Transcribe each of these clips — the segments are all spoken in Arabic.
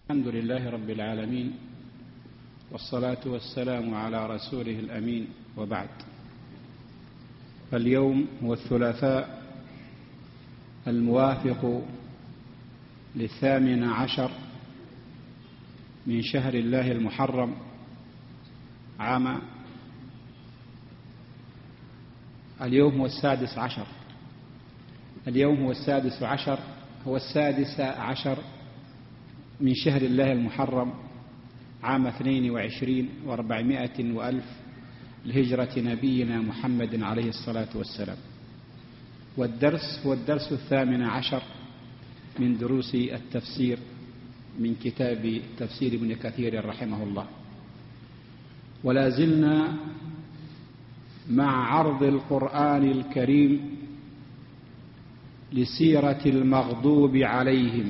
الحمد لله رب العالمين، والصلاة والسلام على رسوله الأمين، وبعد. فاليوم هو الثلاثاء الموافق 18 من شهر الله المحرم عام. اليوم هو 16. اليوم هو 16، هو 16 من شهر الله المحرم عام 22 و400 وألف لهجرة نبينا محمد عليه الصلاة والسلام. والدرس هو الدرس 18 من دروس التفسير من كتاب تفسير ابن كثير رحمه الله. ولا زلنا مع عرض القرآن الكريم لسيرة المغضوب عليهم،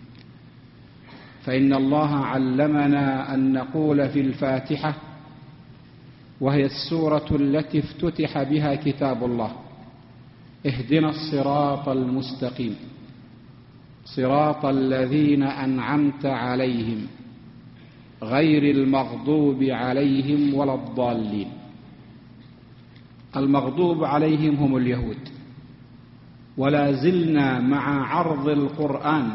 فإن الله علمنا أن نقول في الفاتحة، وهي السورة التي افتتح بها كتاب الله: اهدنا الصراط المستقيم صراط الذين أنعمت عليهم غير المغضوب عليهم ولا الضالين. المغضوب عليهم هم اليهود. ولا زلنا مع عرض القرآن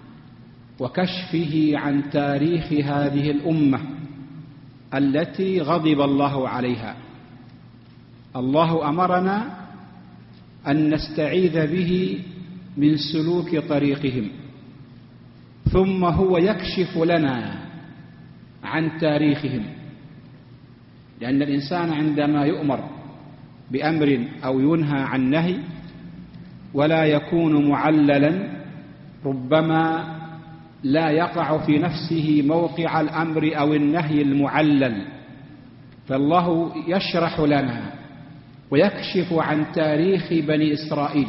وكشفه عن تاريخ هذه الأمة التي غضب الله عليها. الله أمرنا أن نستعيذ به من سلوك طريقهم، ثم هو يكشف لنا عن تاريخهم، لأن الإنسان عندما يؤمر بأمر أو ينهى عن نهي ولا يكون معللا، ربما لا يقع في نفسه موقع الأمر أو النهي المعلل. فالله يشرح لنا ويكشف عن تاريخ بني إسرائيل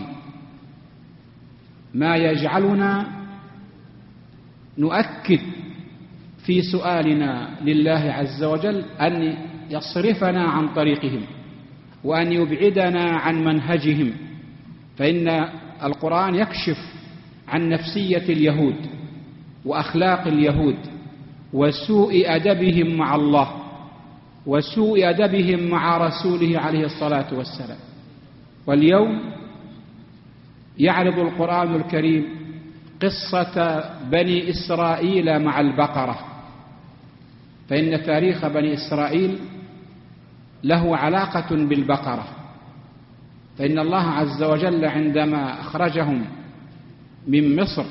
ما يجعلنا نؤكد في سؤالنا لله عز وجل أن يصرفنا عن طريقهم وأن يبعدنا عن منهجهم. فإن القرآن يكشف عن نفسية اليهود وأخلاق اليهود وسوء أدبهم مع الله وسوء أدبهم مع رسوله عليه الصلاة والسلام. واليوم يعرض القرآن الكريم قصة بني إسرائيل مع البقرة، فإن تاريخ بني إسرائيل له علاقة بالبقرة. فإن الله عز وجل عندما أخرجهم من مصر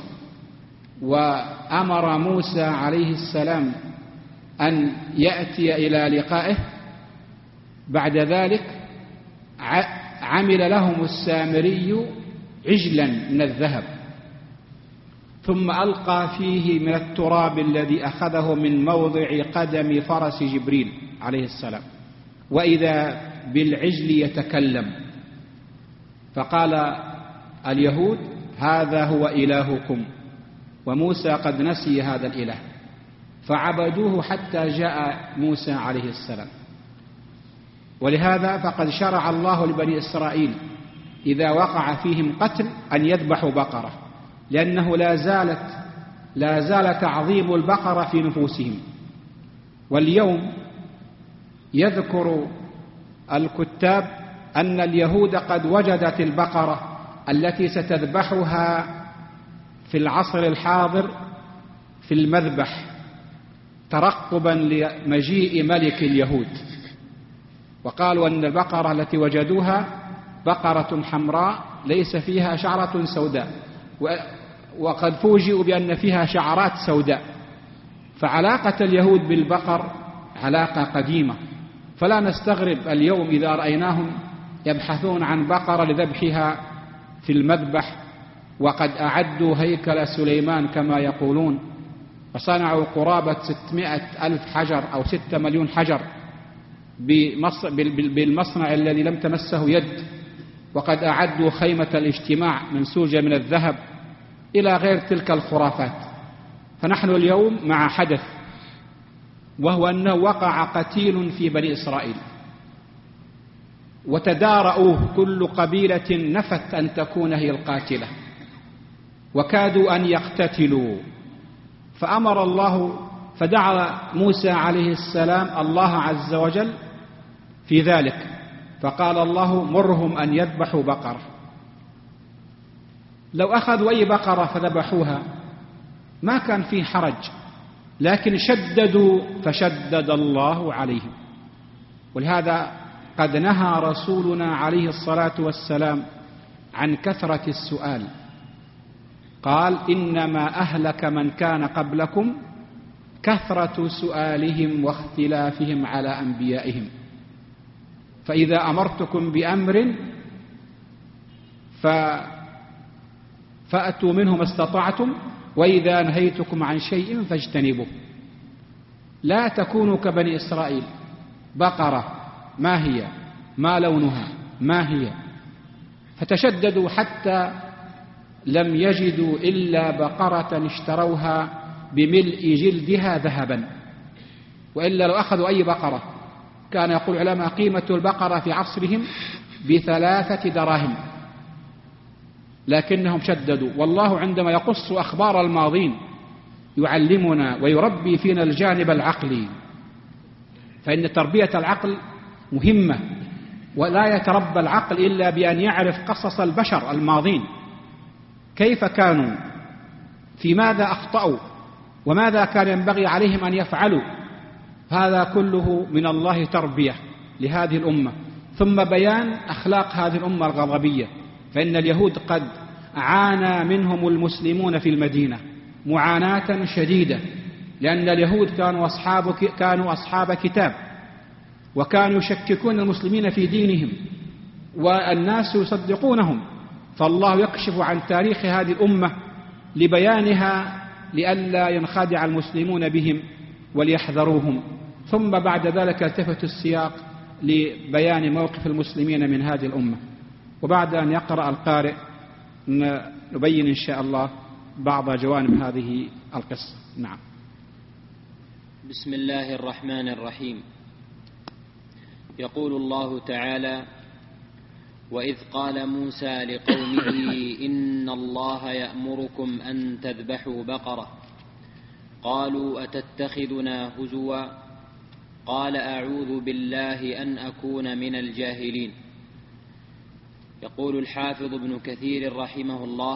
وأمر موسى عليه السلام أن يأتي إلى لقائه، بعد ذلك عمل لهم السامري عجلا من الذهب، ثم ألقى فيه من التراب الذي أخذه من موضع قدم فرس جبريل عليه السلام، وإذا بالعجل يتكلم، فقال اليهود: هذا هو إلهكم، وموسى قد نسي هذا الإله، فعبدوه حتى جاء موسى عليه السلام. ولهذا فقد شرع الله لبني إسرائيل إذا وقع فيهم قتل أن يذبحوا بقرة، لأنه لا زال تعظيم البقرة في نفوسهم. واليوم يذكر الكتاب أن اليهود قد وجدت البقرة التي ستذبحها في العصر الحاضر في المذبح ترقبا لمجيء ملك اليهود، وقالوا أن البقرة التي وجدوها بقرة حمراء ليس فيها شعرة سوداء، وقد فوجئوا بأن فيها شعرات سوداء. فعلاقة اليهود بالبقر علاقة قديمة، فلا نستغرب اليوم إذا رأيناهم يبحثون عن بقرة لذبحها في المذبح. وقد أعدوا هيكل سليمان كما يقولون، وصنعوا قرابة 600,000 حجر أو 6 مليون حجر بالمصنع الذي لم تمسه يد، وقد أعدوا خيمة الاجتماع منسوجة من الذهب، إلى غير تلك الخرافات. فنحن اليوم مع حدث، وهو أنه وقع قتيل في بني إسرائيل، وتدارؤوه، كل قبيلة نفت أن تكون هي القاتلة، وكادوا أن يقتتلوا، فدعا موسى عليه السلام الله عز وجل في ذلك، فقال الله مرهم أن يذبحوا بقرة. لو أخذوا أي بقرة فذبحوها ما كان فيه حرج، لكن شددوا فشدد الله عليهم. ولهذا قد نهى رسولنا عليه الصلاة والسلام عن كثرة السؤال، قال إنما أهلك من كان قبلكم كثرة سؤالهم واختلافهم على أنبيائهم، فإذا أمرتكم بأمر فأتوا منه ما استطعتم، وإذا نهيتكم عن شيء فاجتنبوه. لا تكونوا كبني إسرائيل، بقرة ما هي، ما لونها، ما هي، فتشددوا حتى لم يجدوا إلا بقرة اشتروها بملء جلدها ذهبا، وإلا لو أخذوا أي بقرة، كان يقول العلماء قيمة البقرة في عصرهم ب3 دراهم، لكنهم شددوا. والله عندما يقص أخبار الماضين يعلمنا ويربي فينا الجانب العقلي، فإن تربية العقل مهمة، ولا يتربى العقل إلا بأن يعرف قصص البشر الماضين، كيف كانوا، في ماذا أخطأوا، وماذا كان ينبغي عليهم أن يفعلوا. هذا كله من الله تربية لهذه الأمة، ثم بيان أخلاق هذه الأمة الغضبية. فإن اليهود قد عانى منهم المسلمون في المدينة معاناة شديدة، لأن اليهود كانوا أصحاب كتاب، وكانوا يشككون المسلمين في دينهم، والناس يصدقونهم. فالله يكشف عن تاريخ هذه الأمة لبيانها لئلا ينخدع المسلمون بهم وليحذروهم. ثم بعد ذلك التفت السياق لبيان موقف المسلمين من هذه الأمة. وبعد أن يقرأ القارئ نبين إن شاء الله بعض جوانب هذه القصة. نعم. بسم الله الرحمن الرحيم. يقول الله تعالى: وإذ قال موسى لقومه إن الله يأمركم أن تذبحوا بقرة قالوا أتتخذنا هزوا قال أعوذ بالله أن أكون من الجاهلين. يقول الحافظ ابن كثير رحمه الله: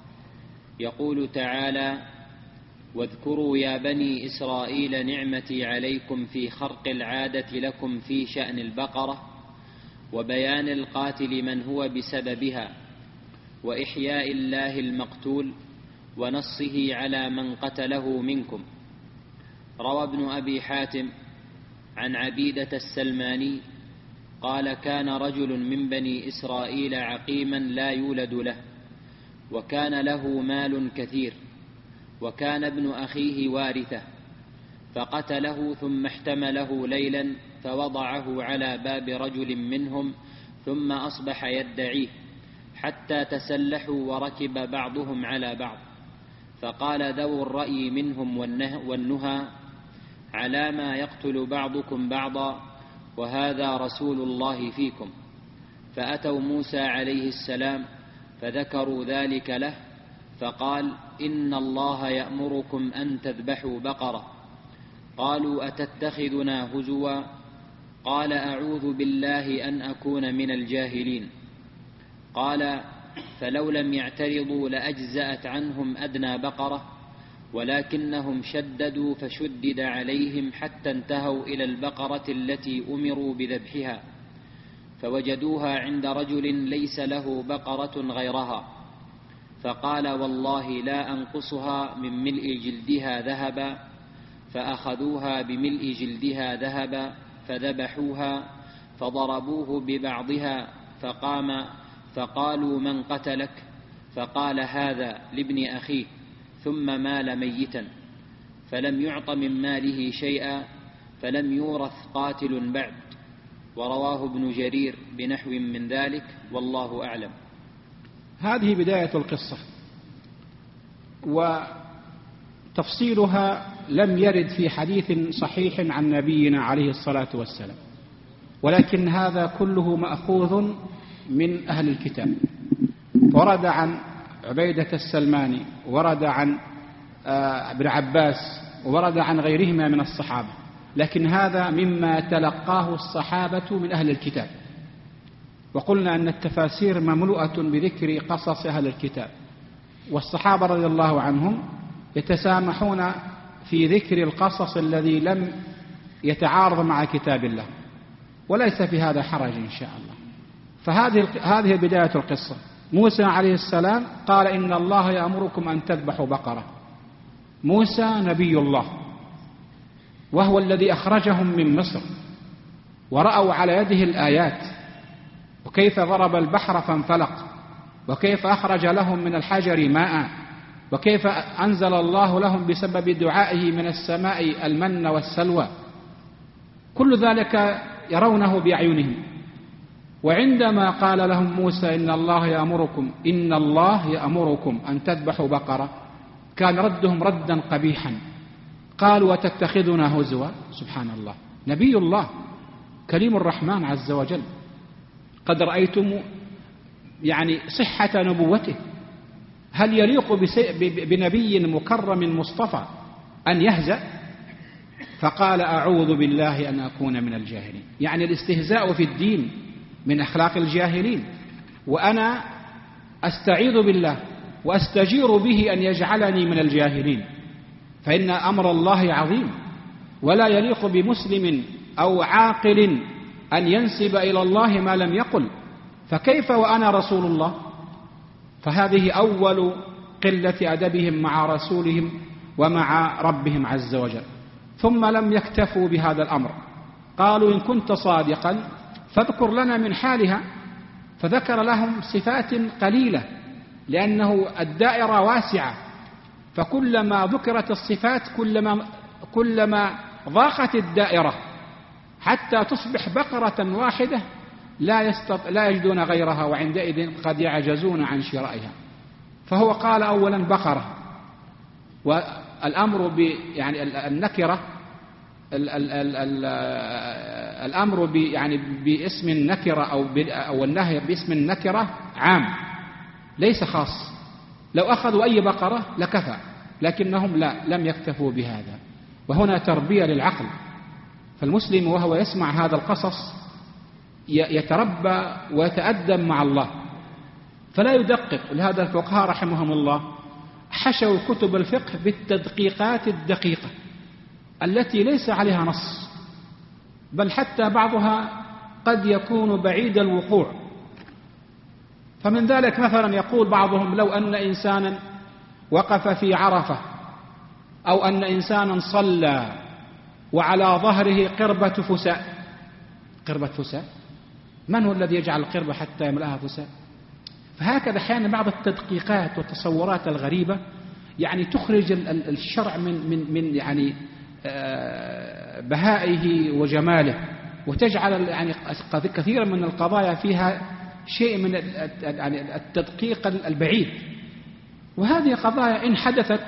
يقول تعالى: واذكروا يا بني إسرائيل نعمتي عليكم في خرق العادة لكم في شأن البقرة، وبيان القاتل من هو بسببها، وإحياء الله المقتول، ونصه على من قتله منكم. روى ابن أبي حاتم عن عبيدة السلماني قال: كان رجل من بني إسرائيل عقيما لا يولد له، وكان له مال كثير، وكان ابن أخيه وارثه، فقتله ثم احتمله ليلا فوضعه على باب رجل منهم، ثم أصبح يدعيه حتى تسلحوا وركب بعضهم على بعض، فقال ذو الرأي منهم والنهى: على ما يقتل بعضكم بعضا، وهذا رسول الله فيكم. فأتوا موسى عليه السلام فذكروا ذلك له، فقال: إن الله يأمركم أن تذبحوا بقرة. قالوا أتتخذنا هزوا؟ قال: أعوذ بالله أن أكون من الجاهلين. قال: فلو لم يعترضوا لأجزأت عنهم أدنى بقرة، ولكنهم شددوا فشدد عليهم حتى انتهوا إلى البقرة التي أمروا بذبحها، فوجدوها عند رجل ليس له بقرة غيرها، فقال: والله لا أنقصها من ملء جلدها ذهبا. فأخذوها بملء جلدها ذهبا فذبحوها، فضربوه ببعضها، فقام فقالوا: من قتلك؟ فقال: هذا لابن أخيه، ثم مال ميتا، فلم يعط من ماله شيئا، فلم يورث قاتل بعد. ورواه ابن جرير بنحو من ذلك، والله أعلم. هذه بداية القصة، وتفصيلها لم يرد في حديث صحيح عن نبينا عليه الصلاة والسلام، ولكن هذا كله مأخوذ من أهل الكتاب. ورد عن عبيدة السلماني، ورد عن ابن عباس وورد عن غيرهما من الصحابة، لكن هذا مما تلقاه الصحابة من أهل الكتاب. وقلنا أن التفاسير مملوءة بذكر قصص أهل الكتاب، والصحابة رضي الله عنهم يتسامحون في ذكر القصص الذي لم يتعارض مع كتاب الله، وليس في هذا حرج إن شاء الله. فهذه بداية القصة. موسى عليه السلام قال إن الله يأمركم أن تذبحوا بقرة. موسى نبي الله، وهو الذي أخرجهم من مصر، ورأوا على يده الآيات، وكيف ضرب البحر فانفلق، وكيف أخرج لهم من الحجر ماء، وكيف أنزل الله لهم بسبب دعائه من السماء المن والسلوى. كل ذلك يرونه بأعينهم. وعندما قال لهم موسى إن الله يأمركم أن تذبحوا بقرة، كان ردهم ردا قبيحا. قالوا وتتخذنا هزوا. سبحان الله، نبي الله كليم الرحمن عز وجل، قد رأيتم يعني صحة نبوته. هل يليق بنبي مكرم مصطفى أن يهزأ؟ فقال أعوذ بالله أن أكون من الجاهلين. يعني الاستهزاء في الدين من أخلاق الجاهلين، وأنا أستعيذ بالله وأستجير به أن يجعلني من الجاهلين، فإن أمر الله عظيم، ولا يليق بمسلم أو عاقل أن ينسب إلى الله ما لم يقل، فكيف وأنا رسول الله؟ فهذه أول قلة أدبهم مع رسولهم ومع ربهم عز وجل. ثم لم يكتفوا بهذا الأمر، قالوا إن كنت صادقا فاذكر لنا من حالها. فذكر لهم صفات قليلة، لأنه الدائرة واسعة، فكلما ذكرت الصفات كلما ضاقت الدائرة حتى تصبح بقرة واحدة لا يجدون غيرها، وعندئذ قد يعجزون عن شرائها. فهو قال أولا بقرة، والأمر يعني النكرة، الأمر باسم النكرة أو النهي باسم النكرة عام ليس خاص. لو أخذوا أي بقرة لكفى، لكنهم لم يكتفوا بهذا. وهنا تربية للعقل، فالمسلم وهو يسمع هذا القصص يتربى ويتأدب مع الله، فلا يدقق. لهذا الفقهاء رحمهم الله حشوا كتب الفقه بالتدقيقات الدقيقة التي ليس عليها نص، بل حتى بعضها قد يكون بعيد الوقوع. فمن ذلك مثلا يقول بعضهم لو أن إنسانا وقف في عرفة، أو أن إنسانا صلى وعلى ظهره قربة فساء. قربة فساء، من هو الذي يجعل القربة حتى يملأها فساء؟ فهكذا أحيانا بعض التدقيقات والتصورات الغريبة يعني تخرج الشرع من يعني بهائه وجماله، وتجعل يعني كثيرا من القضايا فيها شيء من التدقيق البعيد. وهذه قضايا إن حدثت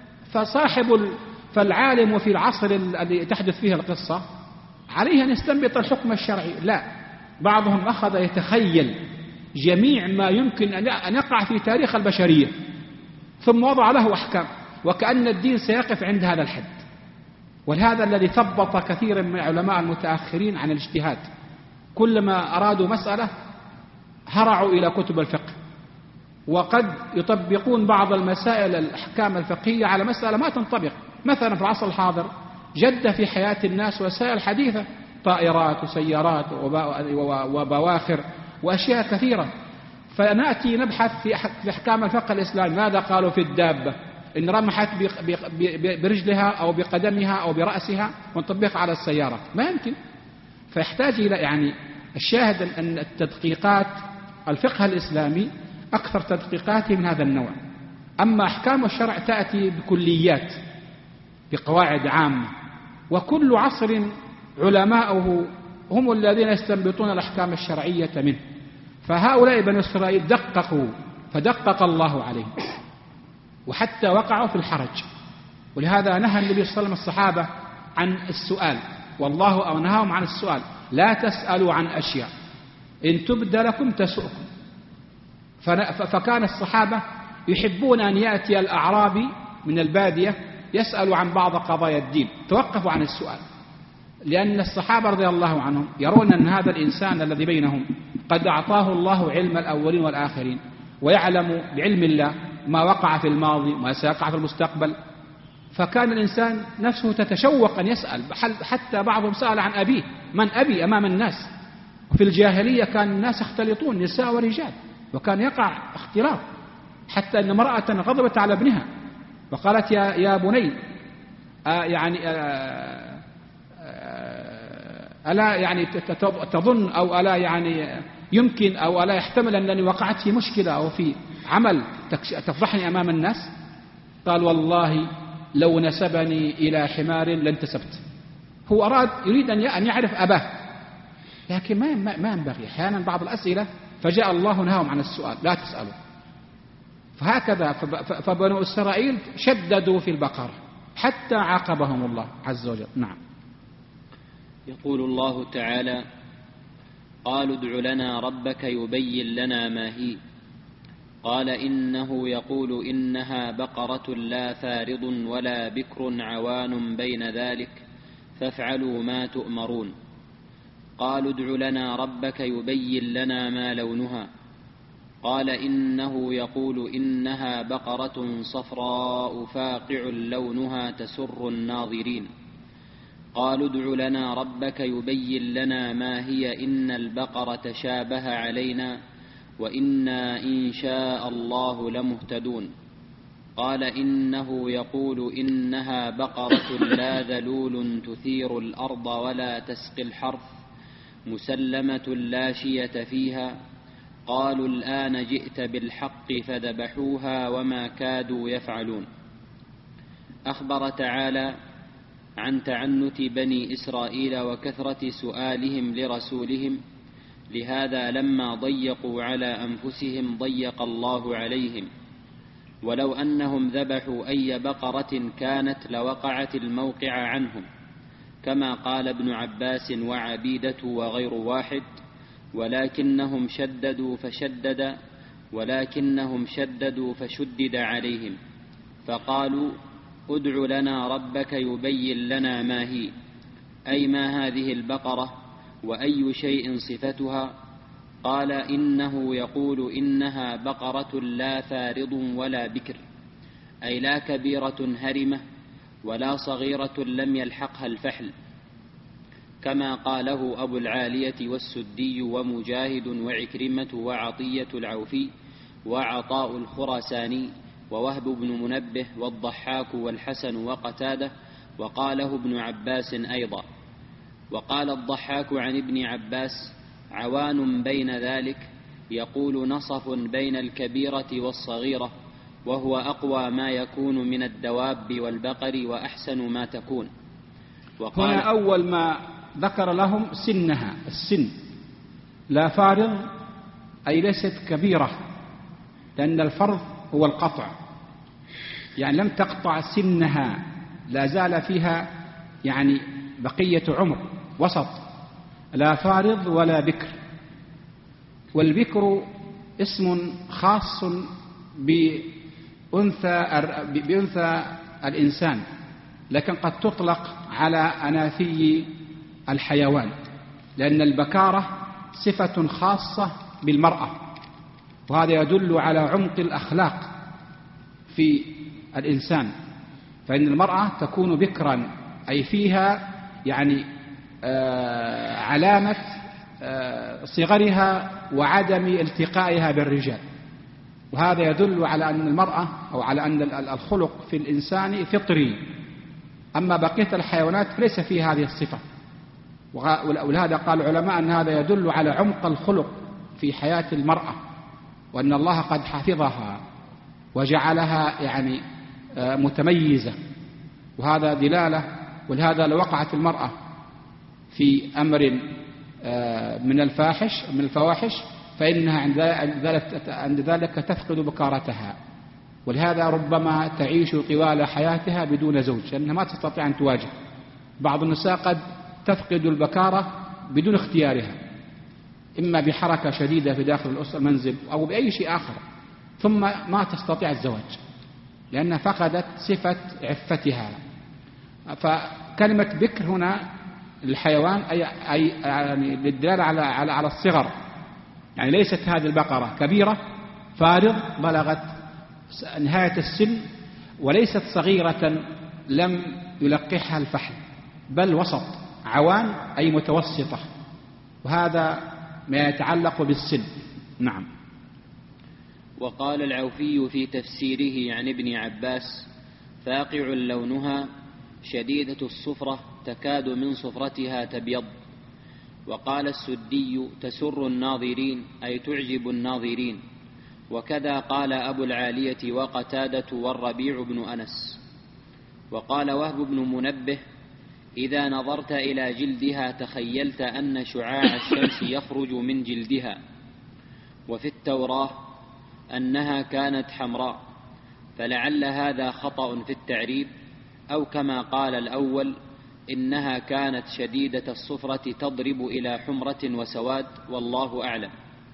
فالعالم في العصر الذي تحدث فيه القصة عليه أن يستنبط الحكم الشرعي. لا، بعضهم أخذ يتخيل جميع ما يمكن أن يقع في تاريخ البشرية، ثم وضع له أحكام، وكأن الدين سيقف عند هذا الحد. ولهذا الذي ثبط كثيرا من علماء المتأخرين عن الاجتهاد، كلما أرادوا مسألة هرعوا إلى كتب الفقه، وقد يطبقون بعض المسائل الأحكام الفقهية على مسألة ما تنطبق. مثلا في العصر الحاضر جد في حياة الناس وسائل حديثة، طائرات وسيارات وبواخر وأشياء كثيرة، فنأتي نبحث في أحكام الفقه الإسلامي. ماذا قالوا في الدابة؟ إن رمحت برجلها أو بقدمها أو برأسها، ونطبقها على السيارة، ما يمكن. فيحتاج إلى يعني الشاهد أن التدقيقات الفقه الإسلامي أكثر تدقيقاته من هذا النوع. أما أحكام الشرع تأتي بكليات، بقواعد عامة، وكل عصر علماؤه هم الذين يستنبطون الأحكام الشرعية منه. فهؤلاء بني إسرائيل دققوا فدقق الله عليهم، وحتى وقعوا في الحرج. ولهذا نهى النبي صلى الله عليه وسلم الصحابة عن السؤال، والله نهاهم عن السؤال: لا تسألوا عن أشياء إن تبد لكم تسؤكم. فكان الصحابة يحبون أن يأتي الأعرابي من البادية يسأل عن بعض قضايا الدين، توقفوا عن السؤال، لأن الصحابة رضي الله عنهم يرون أن هذا الإنسان الذي بينهم قد أعطاه الله علم الأولين والآخرين، ويعلم بعلم الله ما وقع في الماضي وما سيقع في المستقبل. فكان الإنسان نفسه تتشوق أن يسأل، حتى بعضهم سأل عن أبيه، من أبي أمام الناس. وفي الجاهلية كان الناس يختلطون نساء ورجال، وكان يقع اختلاط، حتى أن امرأة غضبت على ابنها وقالت يا بني ألا يعني تظن أو ألا يعني يمكن أو ألا يحتمل أنني وقعت في مشكلة أو في عمل تفضحني أمام الناس؟ قال والله لو نسبني إلى حمار لانتسبت. هو يريد أن يعرف أباه، لكن ما ينبغي أحيانا بعض الأسئلة، فجاء الله نهاهم عن السؤال، لا تسألوا. فهكذا فبنو إسرائيل شددوا في البقرة حتى عاقبهم الله عز وجل. نعم. يقول الله تعالى: قالوا ادع لنا ربك يبين لنا ما هي. قال إنه يقول إنها بقرة لا فارض ولا بكر عوان بين ذلك فافعلوا ما تؤمرون. قالوا ادع لنا ربك يبين لنا ما لونها. قال إنه يقول إنها بقرة صفراء فاقع لونها تسر الناظرين. قالوا ادع لنا ربك يبين لنا ما هي إن البقرة شابه علينا وإنا إن شاء الله لمهتدون. قال إنه يقول إنها بقرة لا ذلول تثير الأرض ولا تسقي الحرث مسلمة لا شية فيها. قالوا الآن جئت بالحق فذبحوها وما كادوا يفعلون. أخبر تعالى عن تعنت بني إسرائيل وكثرة سؤالهم لرسولهم، لهذا لما ضيقوا على أنفسهم ضيق الله عليهم. ولو أنهم ذبحوا أي بقرة كانت لوقعت الموقع عنهم، كما قال ابن عباس وعبيدة وغير واحد، ولكنهم شددوا فشدد عليهم، فقالوا ادع لنا ربك يبين لنا ما هي، أي ما هذه البقرة وأي شيء صفتها. قال إنه يقول إنها بقرة لا فارض ولا بكر، أي لا كبيرة هرمة ولا صغيرة لم يلحقها الفحل، كما قاله أبو العالية والسدي ومجاهد وعكرمة وعطية العوفي وعطاء الخراساني ووهب بن منبه والضحاك والحسن وقتاده، وقاله ابن عباس أيضا. وقال الضحاك عن ابن عباس عوان بين ذلك، يقول نصف بين الكبيرة والصغيرة، وهو أقوى ما يكون من الدواب والبقر وأحسن ما تكون. هنا أول ما ذكر لهم سنها، السن لا فارض أي ليست كبيرة، لأن الفرض هو القطع، يعني لم تقطع سنها، لا زال فيها يعني بقية عمر وسط، لا فارض ولا بكر. والبكر اسم خاص بأنثى الإنسان، لكن قد تطلق على أناثي الحيوان، لأن البكارة صفة خاصة بالمرأة، وهذا يدل على عمق الأخلاق في الإنسان. فإن المرأة تكون بكرا أي فيها يعني علامة صغرها وعدم التقائها بالرجال، وهذا يدل على أن المرأة أو على أن الخلق في الإنسان فطري، أما بقية الحيوانات ليس فيها هذه الصفة. ولهذا قال العلماء أن هذا يدل على عمق الخلق في حياة المرأة، وأن الله قد حفظها وجعلها يعني متميزة، وهذا دلالة. ولهذا لو وقعت المرأة في أمر من الفواحش فإنها عند ذلك تفقد بكارتها، ولهذا ربما تعيش طوال حياتها بدون زوج، لأنها ما تستطيع أن تواجه. بعض النساء قد تفقد البكارة بدون اختيارها، إما بحركة شديدة في داخل المنزل أو بأي شيء آخر، ثم ما تستطيع الزواج، لأنها فقدت صفة عفتها. فكلمة بكر هنا الحيوان أي يعني للدلالة على الصغر، يعني ليست هذه البقرة كبيرة فارض بلغت نهاية السن، وليست صغيرة لم يلقحها الفحل، بل وسط عوان أي متوسطة، وهذا ما يتعلق بالسن. نعم. وقال العوفي في تفسيره عن ابن عباس: فاقع لونها شديدة الصفرة تكاد من صفرتها تبيض. وقال السدي: تسر الناظرين أي تعجب الناظرين. وكذا قال أبو العالية وقتادة والربيع بن أنس. وقال وهب بن منبه: إذا نظرت إلى جلدها تخيلت أن شعاع الشمس يخرج من جلدها. وفي التوراة أنها كانت حمراء، فلعل هذا خطأ في التعريب، أو كما قال الأول إنها كانت شديدة الصفرة تضرب إلى حمرة وسواد، والله أعلم.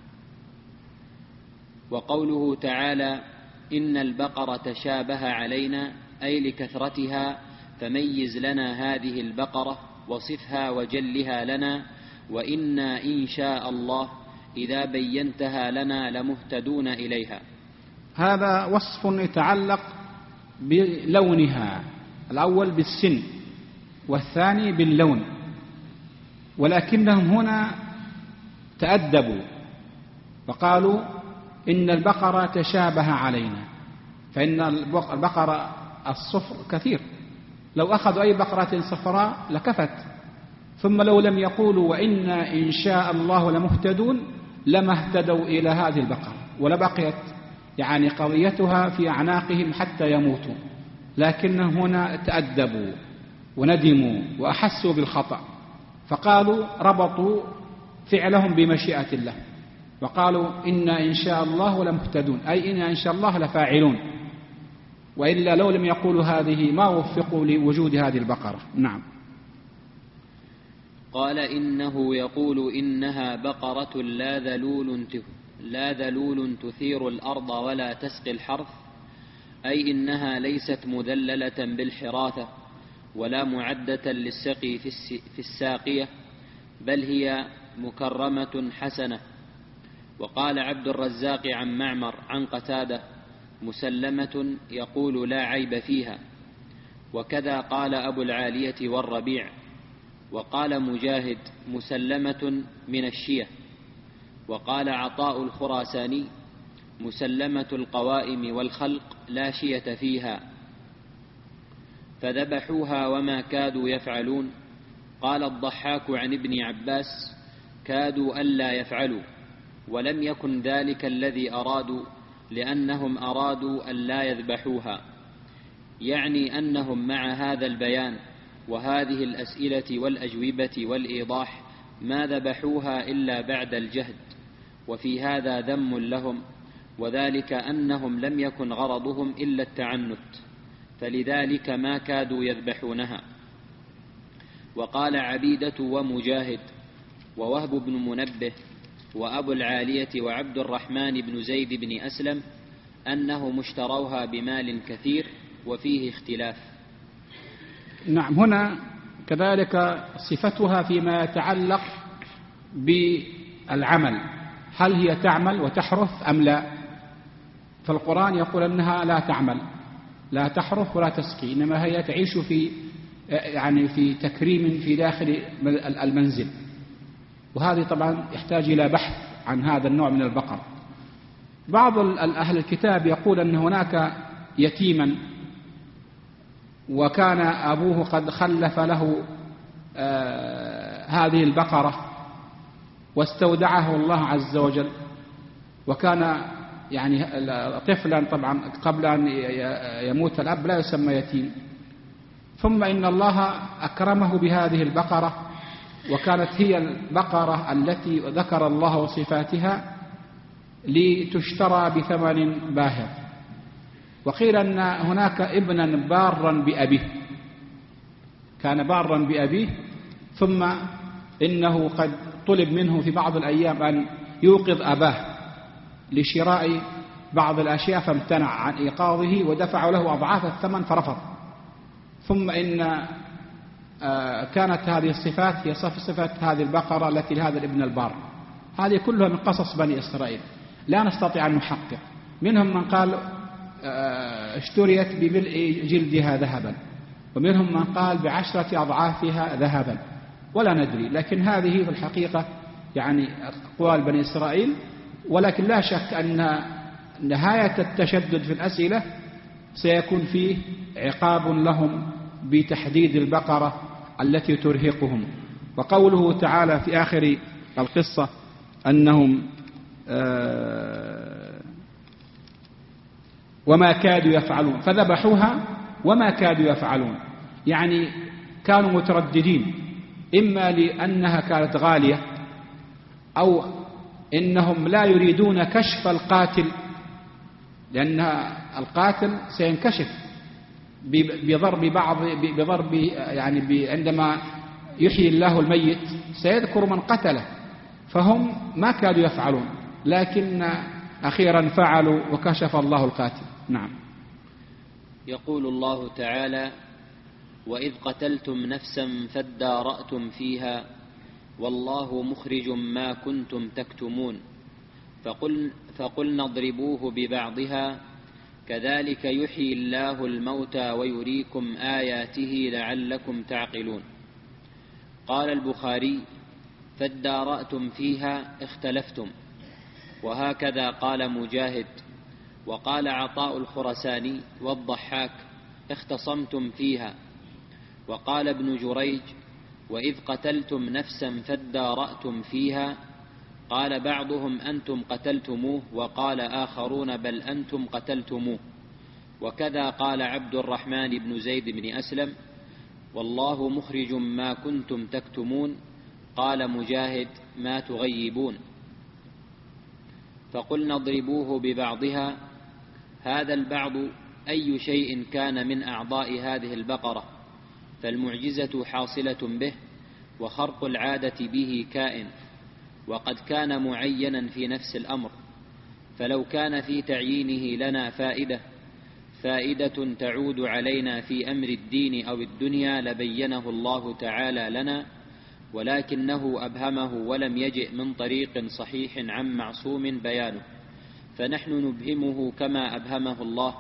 وقوله تعالى: إن البقرة شابه علينا أي لكثرتها، فميز لنا هذه البقرة وصفها وجلها لنا، وإنا إن شاء الله إذا بينتها لنا لمهتدون إليها. هذا وصف يتعلق بلونها، الأول بالسن والثاني باللون، ولكنهم هنا تأدبوا وقالوا إن البقرة تشابه علينا، فإن البقرة الصفر كثير، لو أخذوا أي بقرة صفراء لكفت. ثم لو لم يقولوا وإنا إن شاء الله لمهتدون لما اهتدوا إلى هذه البقرة، ولبقيت يعني قضيتها في أعناقهم حتى يموتوا. لكنهم هنا تأدبوا وندموا وأحسوا بالخطأ، فقالوا ربطوا فعلهم بمشيئة الله، وقالوا إنا إن شاء الله لمهتدون، أي إنا إن شاء الله لفاعلون، وإلا لو لم يقولوا هذه ما وفقوا لوجود هذه البقرة. نعم. قال: إنه يقول إنها بقرة لا ذلول تثير الأرض ولا تسقي الحرث، أي إنها ليست مذللة بالحراثة ولا معدة للسقي في الساقية، بل هي مكرمة حسنة. وقال عبد الرزاق عن معمر عن قتادة: مسلمة يقول لا عيب فيها. وكذا قال أبو العالية والربيع. وقال مجاهد: مسلمة من الشية. وقال عطاء الخراساني: مسلمة القوائم والخلق لا شية فيها. فذبحوها وما كادوا يفعلون. قال الضحاك عن ابن عباس: كادوا ألا يفعلوا، ولم يكن ذلك الذي أرادوا، لأنهم أرادوا ألا يذبحوها، يعني أنهم مع هذا البيان وهذه الأسئلة والأجوبة والإيضاح ما ذبحوها إلا بعد الجهد، وفي هذا ذم لهم، وذلك أنهم لم يكن غرضهم إلا التعنت، فلذلك ما كادوا يذبحونها. وقال عبيدة ومجاهد ووهب بن منبه وأبو العالية وعبد الرحمن بن زيد بن أسلم أنهم اشتروها بمال كثير، وفيه اختلاف. نعم. هنا كذلك صفتها فيما يتعلق بالعمل، هل هي تعمل وتحرث أم لا؟ فالقرآن يقول أنها لا تعمل، لا تحرث ولا تسقي، إنما هي تعيش في تكريم في داخل المنزل، وهذه طبعا يحتاج إلى بحث عن هذا النوع من البقر. بعض أهل الكتاب يقول أن هناك يتيما وكان أبوه قد خلف له هذه البقرة واستودعه الله عز وجل، وكان يعني طفلا طبعا قبل أن يموت الأب لا يسمى يتيم، ثم إن الله أكرمه بهذه البقرة، وكانت هي البقرة التي ذكر الله وصفاتها لتشترى بثمن باهظ. وقيل أن هناك ابنا بارا بأبيه، كان بارا بأبيه، ثم إنه قد طلب منه في بعض الأيام أن يوقظ أباه لشراء بعض الأشياء فامتنع عن إيقاظه ودفع له أضعاف الثمن فرفض. ثم إن كانت هذه الصفات هي صفة هذه البقرة التي لهذا الابن البار. هذه كلها من قصص بني إسرائيل لا نستطيع أن نحقق. منهم من قال اشتريت بملء جلدها ذهبا، ومنهم من قال ب10 أضعافها ذهبا، ولا ندري. لكن هذه في الحقيقة يعني أقوال بني إسرائيل. ولكن لا شك أن نهاية التشدد في الأسئلة سيكون فيه عقاب لهم بتحديد البقرة التي ترهقهم. وقوله تعالى في آخر القصة أنهم وما كادوا يفعلون، فذبحوها وما كادوا يفعلون، يعني كانوا مترددين، إما لأنها كانت غالية أو إنهم لا يريدون كشف القاتل، لأن القاتل سينكشف بضرب يعني عندما يحيي الله الميت سيذكر من قتله، فهم ما كادوا يفعلون، لكن أخيرا فعلوا وكشف الله القاتل. نعم. يقول الله تعالى: وإذ قتلتم نفسا فادارأتم فيها والله مخرج ما كنتم تكتمون فقلنا اضربوه ببعضها كذلك يحيي الله الموتى ويريكم آياته لعلكم تعقلون. قال البخاري: فادارأتم فيها اختلفتم، وهكذا قال مجاهد. وقال عطاء الخرساني والضحاك: اختصمتم فيها. وقال ابن جريج: وإذ قتلتم نفسا فادارأتم فيها، قال بعضهم أنتم قتلتموه، وقال آخرون بل أنتم قتلتموه. وكذا قال عبد الرحمن بن زيد بن أسلم: والله مخرج ما كنتم تكتمون. قال مجاهد: ما تغيبون. فقلنا اضربوه ببعضها. هذا البعض أي شيء كان من أعضاء هذه البقرة، فالمعجزة حاصلة به، وخرق العادة به كائن، وقد كان معينا في نفس الأمر. فلو كان في تعيينه لنا فائدة تعود علينا في أمر الدين أو الدنيا لبينه الله تعالى لنا، ولكنه أبهمه ولم يجئ من طريق صحيح عن معصوم بيانه، فنحن نبهمه كما أبهمه الله.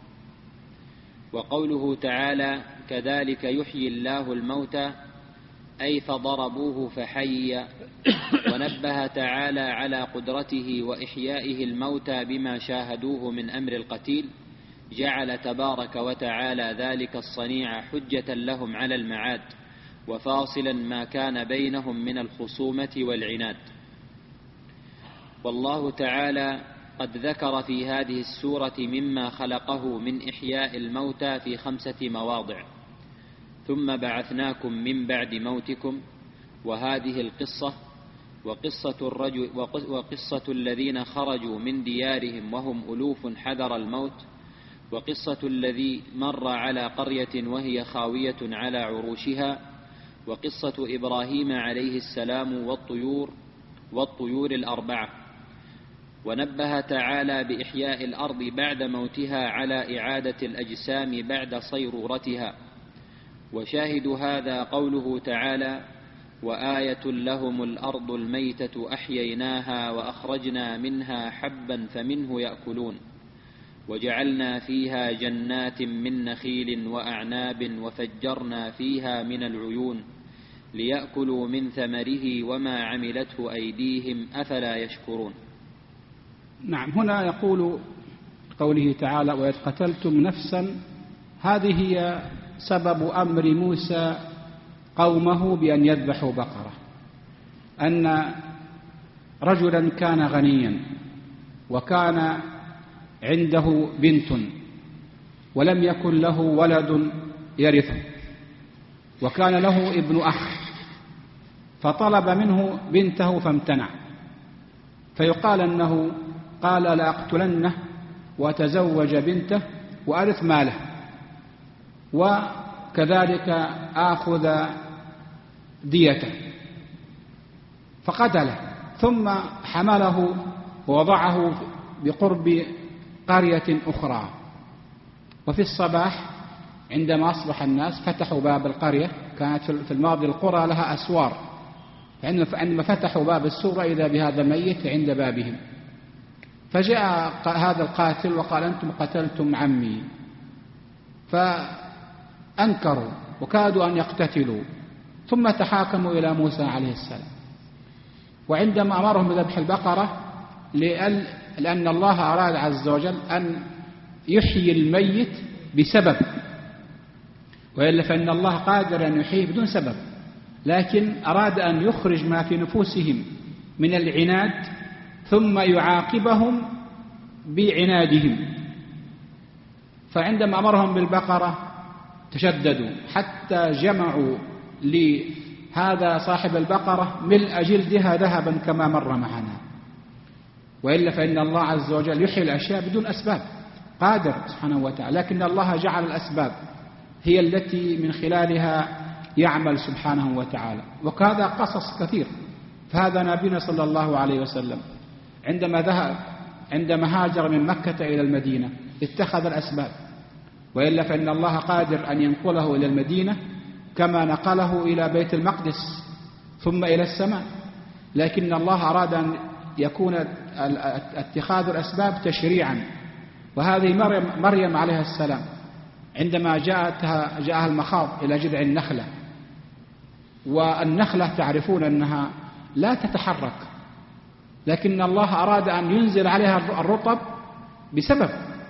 وقوله تعالى: كذلك يحيي الله الموتى، أي فضربوه فحي. ونبه تعالى على قدرته وإحيائه الموتى بما شاهدوه من أمر القتيل، جعل تبارك وتعالى ذلك الصنيع حجة لهم على المعاد، وفاصلا ما كان بينهم من الخصومة والعناد. والله تعالى قد ذكر في هذه السورة مما خلقه من إحياء الموتى في 5 مواضع: ثم بعثناكم من بعد موتكم، وهذه القصة، وقصة الذين خرجوا من ديارهم وهم ألوف حذر الموت، وقصة الذي مر على قرية وهي خاوية على عروشها، وقصة إبراهيم عليه السلام والطيور الأربعة. ونبه تعالى بإحياء الأرض بعد موتها على إعادة الأجسام بعد صيرورتها. وشاهد هذا قوله تعالى: وآية لهم الأرض الميتة أحييناها وأخرجنا منها حبا فمنه يأكلون وجعلنا فيها جنات من نخيل وأعناب وفجرنا فيها من العيون ليأكلوا من ثمره وما عملته أيديهم أفلا يشكرون. نعم. هنا يقول قوله تعالى: وإذ قتلتم نفسا، هذه هي سبب أمر موسى قومه بأن يذبحوا بقرة. أن رجلا كان غنيا وكان عنده بنت ولم يكن له ولد يرثه، وكان له ابن أخ فطلب منه بنته فامتنع، فيقال أنه قال: لأقتلنه وأتزوج بنته وأرث ماله، وكذلك آخذ ديته، فقتله. ثم حمله ووضعه بقرب قرية أخرى. وفي الصباح عندما أصبح الناس فتحوا باب القرية، كانت في الماضي القرى لها أسوار، عندما فتحوا باب السور إذا بهذا الميت عند بابهم، فجاء هذا القاتل وقال أنتم قتلتم عمي، فأنكروا وكادوا أن يقتتلوا، ثم تحاكموا إلى موسى عليه السلام. وعندما أمرهم بذبح البقرة لأن الله أراد عز وجل أن يحيي الميت بسبب، وإلا فإن الله قادر أن يحييه بدون سبب، لكن أراد أن يخرج ما في نفوسهم من العناد ثم يعاقبهم بعنادهم. فعندما أمرهم بالبقرة تشددوا حتى جمعوا لهذا صاحب البقرة ملء جلدها ذهبا كما مر معنا. وإلا فإن الله عز وجل يحيي الأشياء بدون أسباب، قادر سبحانه وتعالى، لكن الله جعل الأسباب هي التي من خلالها يعمل سبحانه وتعالى. وكذا قصص كثير. فهذا نبينا صلى الله عليه وسلم عندما هاجر من مكة إلى المدينة اتخذ الأسباب، وإلا فإن الله قادر أن ينقله إلى المدينة كما نقله إلى بيت المقدس ثم إلى السماء، لكن الله أراد أن يكون اتخاذ الأسباب تشريعا. وهذه مريم عليها السلام عندما جاءها المخاض إلى جذع النخلة، والنخلة تعرفون أنها لا تتحرك، لكن الله أراد أن ينزل عليها الرطب بسبب،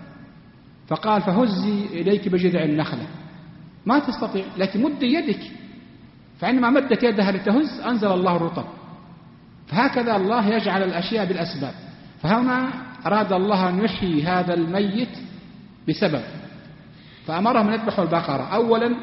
فقال فهزي إليك بجذع النخلة، ما تستطيع لكن مد يدك، فعندما مدت يدها لتهز أنزل الله الرطب. فهكذا الله يجعل الأشياء بالأسباب. فهنا أراد الله أن يحيي هذا الميت بسبب، فأمرهم أن يذبحوا البقرة. أولا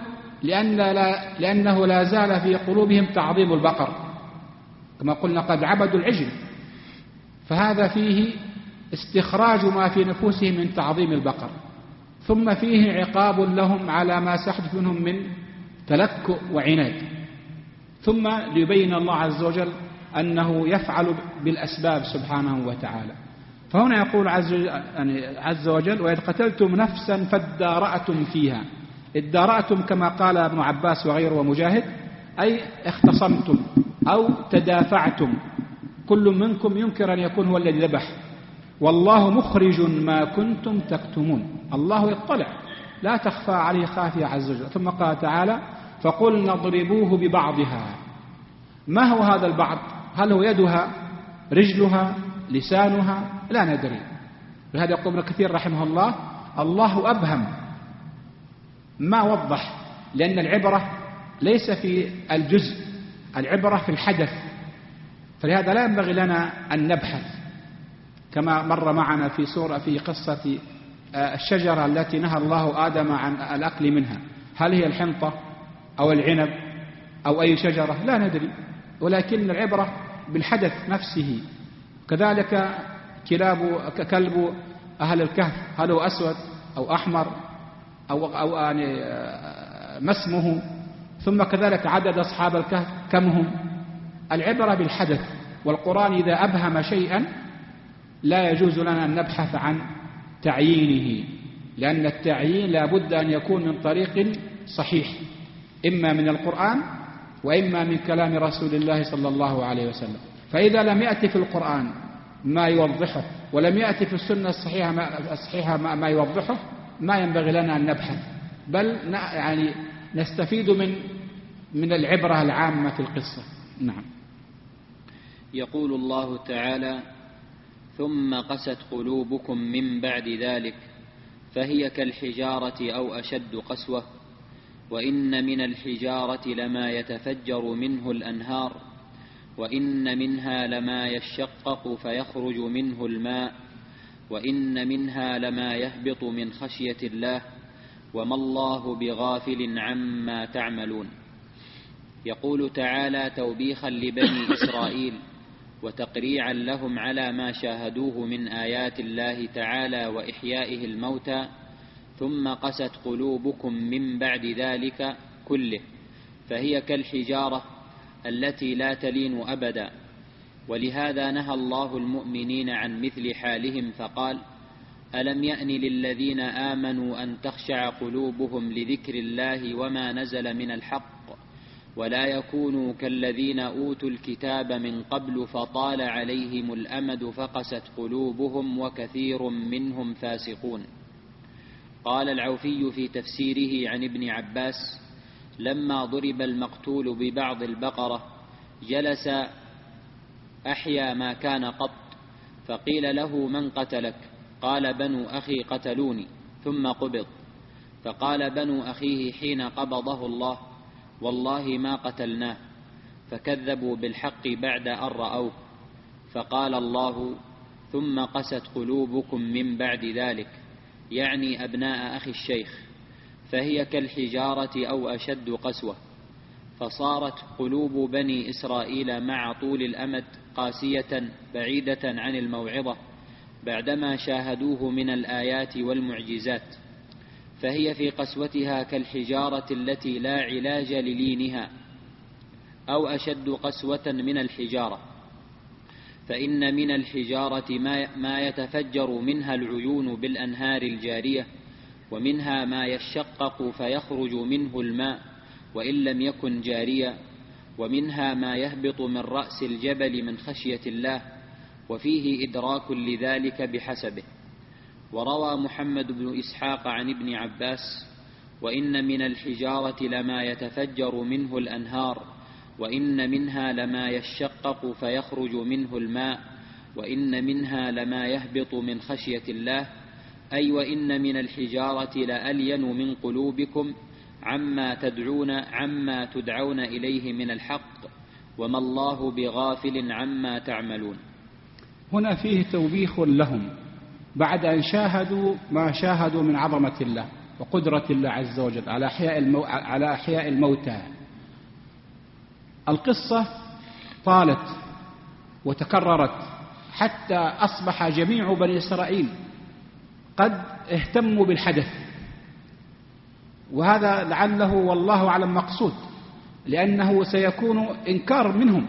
لأنه لا زال في قلوبهم تعظيم البقر، كما قلنا قد عبدوا العجل، فهذا فيه استخراج ما في نفوسهم من تعظيم البقر، ثم فيه عقاب لهم على ما سيحدث منهم من تلكؤ وعناد، ثم ليبين الله عز وجل أنه يفعل بالأسباب سبحانه وتعالى. فهنا يقول عز وجل وإذ قتلتم نفسا فادارأتم فيها. ادارأتم كما قال ابن عباس وغيره ومجاهد أي اختصمتم أو تدافعتم، كل منكم ينكر أن يكون هو الذي ذبح، والله مخرج ما كنتم تكتمون. الله يطلع لا تخفى عليه خافية عز وجل. ثم قال تعالى فقلنا اضربوه ببعضها. ما هو هذا البعض؟ هل هو يدها، رجلها، لسانها؟ لا ندري. لهذا يقول ابن كثير رحمه الله الله أبهم ما وضح، لأن العبرة ليس في الجزء، العبرة في الحدث، فلهذا لا ينبغي لنا أن نبحث كما مر معنا في قصة الشجرة التي نهى الله آدم عن الأكل منها، هل هي الحنطة أو العنب أو أي شجرة؟ لا ندري، ولكن العبرة بالحدث نفسه. كذلك كلب أهل الكهف هل هو أسود أو أحمر أو يعني ما اسمه، ثم كذلك عدد أصحاب الكهف كم هم. العبرة بالحدث، والقرآن إذا أبهم شيئا لا يجوز لنا أن نبحث عن تعيينه، لأن التعيين لا بد أن يكون من طريق صحيح، إما من القرآن وإما من كلام رسول الله صلى الله عليه وسلم. فإذا لم يأتي في القرآن ما يوضحه ولم يأتي في السنة الصحيحة ما يوضحه، ما ينبغي لنا أن نبحث، بل يعني نستفيد من العبرة العامة في القصة. نعم. يقول الله تعالى ثم قست قلوبكم من بعد ذلك فهي كالحجارة أو أشد قسوة، وإن من الحجارة لما يتفجر منه الأنهار، وإن منها لما يشقق فيخرج منه الماء، وإن منها لما يهبط من خشية الله، وما الله بغافل عما تعملون. يقول تعالى توبيخا لبني إسرائيل وتقريعا لهم على ما شاهدوه من آيات الله تعالى وإحيائه الموتى: ثم قست قلوبكم من بعد ذلك كله فهي كالحجارة التي لا تلين أبدا. ولهذا نهى الله المؤمنين عن مثل حالهم فقال: ألم يأن للذين آمنوا أن تخشع قلوبهم لذكر الله وما نزل من الحق ولا يكونوا كالذين أوتوا الكتاب من قبل فطال عليهم الأمد فقست قلوبهم وكثير منهم فاسقون. قال العوفي في تفسيره عن ابن عباس: لما ضرب المقتول ببعض البقرة جلس أحيا ما كان قط، فقيل له: من قتلك؟ قال: بنو أخي قتلوني. ثم قبض، فقال بنو أخيه حين قبضه الله: والله ما قتلناه. فكذبوا بالحق بعد أن رأوه، فقال الله: ثم قست قلوبكم من بعد ذلك، يعني أبناء أخي الشيخ، فهي كالحجارة أو أشد قسوة. فصارت قلوب بني إسرائيل مع طول الأمد قاسية بعيدة عن الموعظة بعدما شاهدوه من الآيات والمعجزات، فهي في قسوتها كالحجارة التي لا علاج للينها، أو أشد قسوة من الحجارة. فإن من الحجارة ما يتفجر منها العيون بالأنهار الجارية، ومنها ما يشقق فيخرج منه الماء وإن لم يكن جاريا، ومنها ما يهبط من رأس الجبل من خشية الله، وفيه إدراك لذلك بحسبه. وروى محمد بن إسحاق عن ابن عباس: وإن من الحجارة لما يتفجر منه الأنهار، وإن منها لما يشقق فيخرج منه الماء، وإن منها لما يهبط من خشية الله، أي وإن من الحجارة لألين من قلوبكم عما تدعون إليه من الحق، وما الله بغافل عما تعملون. هنا فيه توبيخ لهم بعد أن شاهدوا ما شاهدوا من عظمة الله وقدرة الله عز وجل على أحياء الموتى. القصة طالت وتكررت حتى أصبح جميع بني إسرائيل قد اهتموا بالحدث، وهذا لعله والله أعلم مقصود، لأنه سيكون إنكار منهم.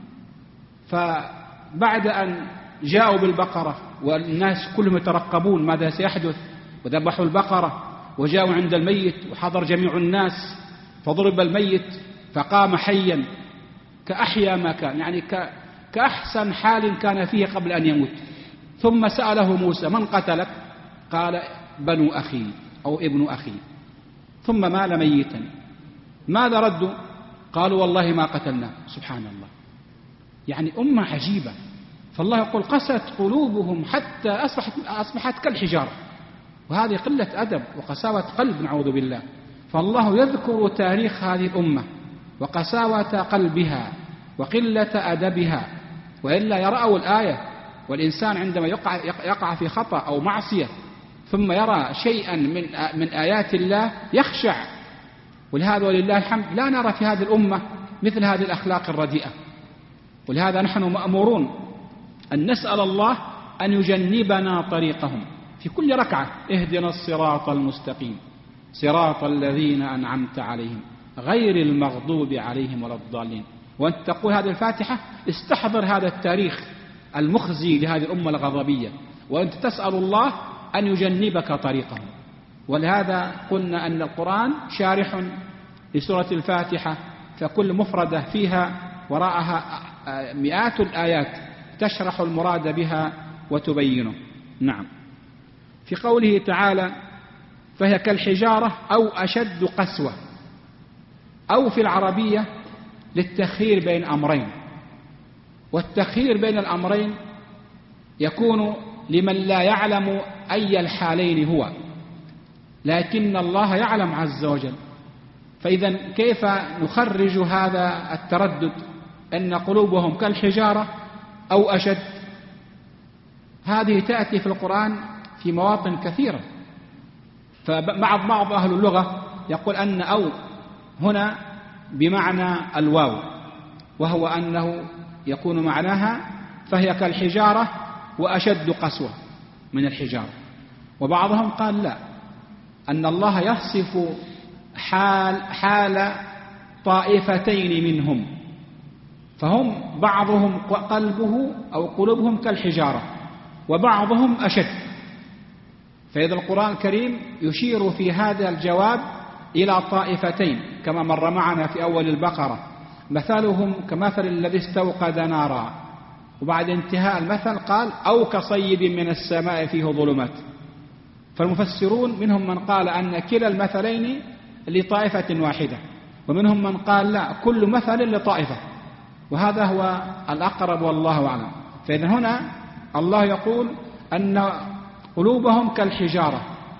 فبعد أن جاءوا بالبقرة والناس كلهم يترقبون ماذا سيحدث، وذبحوا البقرة وجاءوا عند الميت وحضر جميع الناس، فضرب الميت فقام حيا كأحيا ما كان، يعني كأحسن حال كان فيه قبل أن يموت. ثم سأله موسى: من قتلك؟ قال: بنو أخي أو ابن أخي. ثم مال ميتا. ماذا ردوا؟ قالوا: والله ما قتلنا. سبحان الله، يعني أمة عجيبة. فالله يقول: قست قلوبهم حتى أصبحت كالحجارة، وهذه قلة أدب وقساوة قلب، نعوذ بالله. فالله يذكر تاريخ هذه الأمة وقساوة قلبها وقلة أدبها، وإلا يرأوا الآية. والإنسان عندما يقع في خطأ أو معصية ثم يرى شيئا من آيات الله يخشع. ولهذا ولله الحمد لا نرى في هذه الأمة مثل هذه الأخلاق الرديئة. ولهذا نحن مأمورون أن نسأل الله أن يجنبنا طريقهم في كل ركعة: اهدنا الصراط المستقيم صراط الذين أنعمت عليهم غير المغضوب عليهم ولا الضالين. وأنت تقول هذه الفاتحة استحضر هذا التاريخ المخزي لهذه الأمة الغضبية، وأنت تسأل الله أن يجنبك طريقهم. ولهذا قلنا أن القرآن شارح لسورة الفاتحة، فكل مفردة فيها وراءها مئات الآيات تشرح المراد بها وتبينه. نعم. في قوله تعالى: فهي كالحجارة أو أشد قسوة، أو في العربية للتخيير بين أمرين، والتخيير بين الأمرين يكون لمن لا يعلم أي الحالين هو، لكن الله يعلم عز وجل. فإذا كيف نخرج هذا التردد أن قلوبهم كالحجارة أو أشد؟ هذه تأتي في القرآن في مواطن كثيرة. فبعض أهل اللغة يقول أن أو هنا بمعنى الواو، وهو أنه يكون معناها فهي كالحجارة وأشد قسوة من الحجارة. وبعضهم قال لا، أن الله يصف حال طائفتين منهم، فهم بعضهم قلبه أو قلوبهم كالحجارة وبعضهم أشد. فإذا القرآن الكريم يشير في هذا الجواب إلى طائفتين كما مر معنا في أول البقرة، مثلهم كمثل الذي استوقد نارا، وبعد انتهاء المثل قال أو كصيب من السماء فيه ظلمات. فالمفسرون منهم من قال أن كلا المثلين لطائفة واحدة، ومنهم من قال لا، كل مثل لطائفة، وهذا هو الأقرب والله أعلم. فإذا هنا الله يقول أن قلوبهم كالحجارة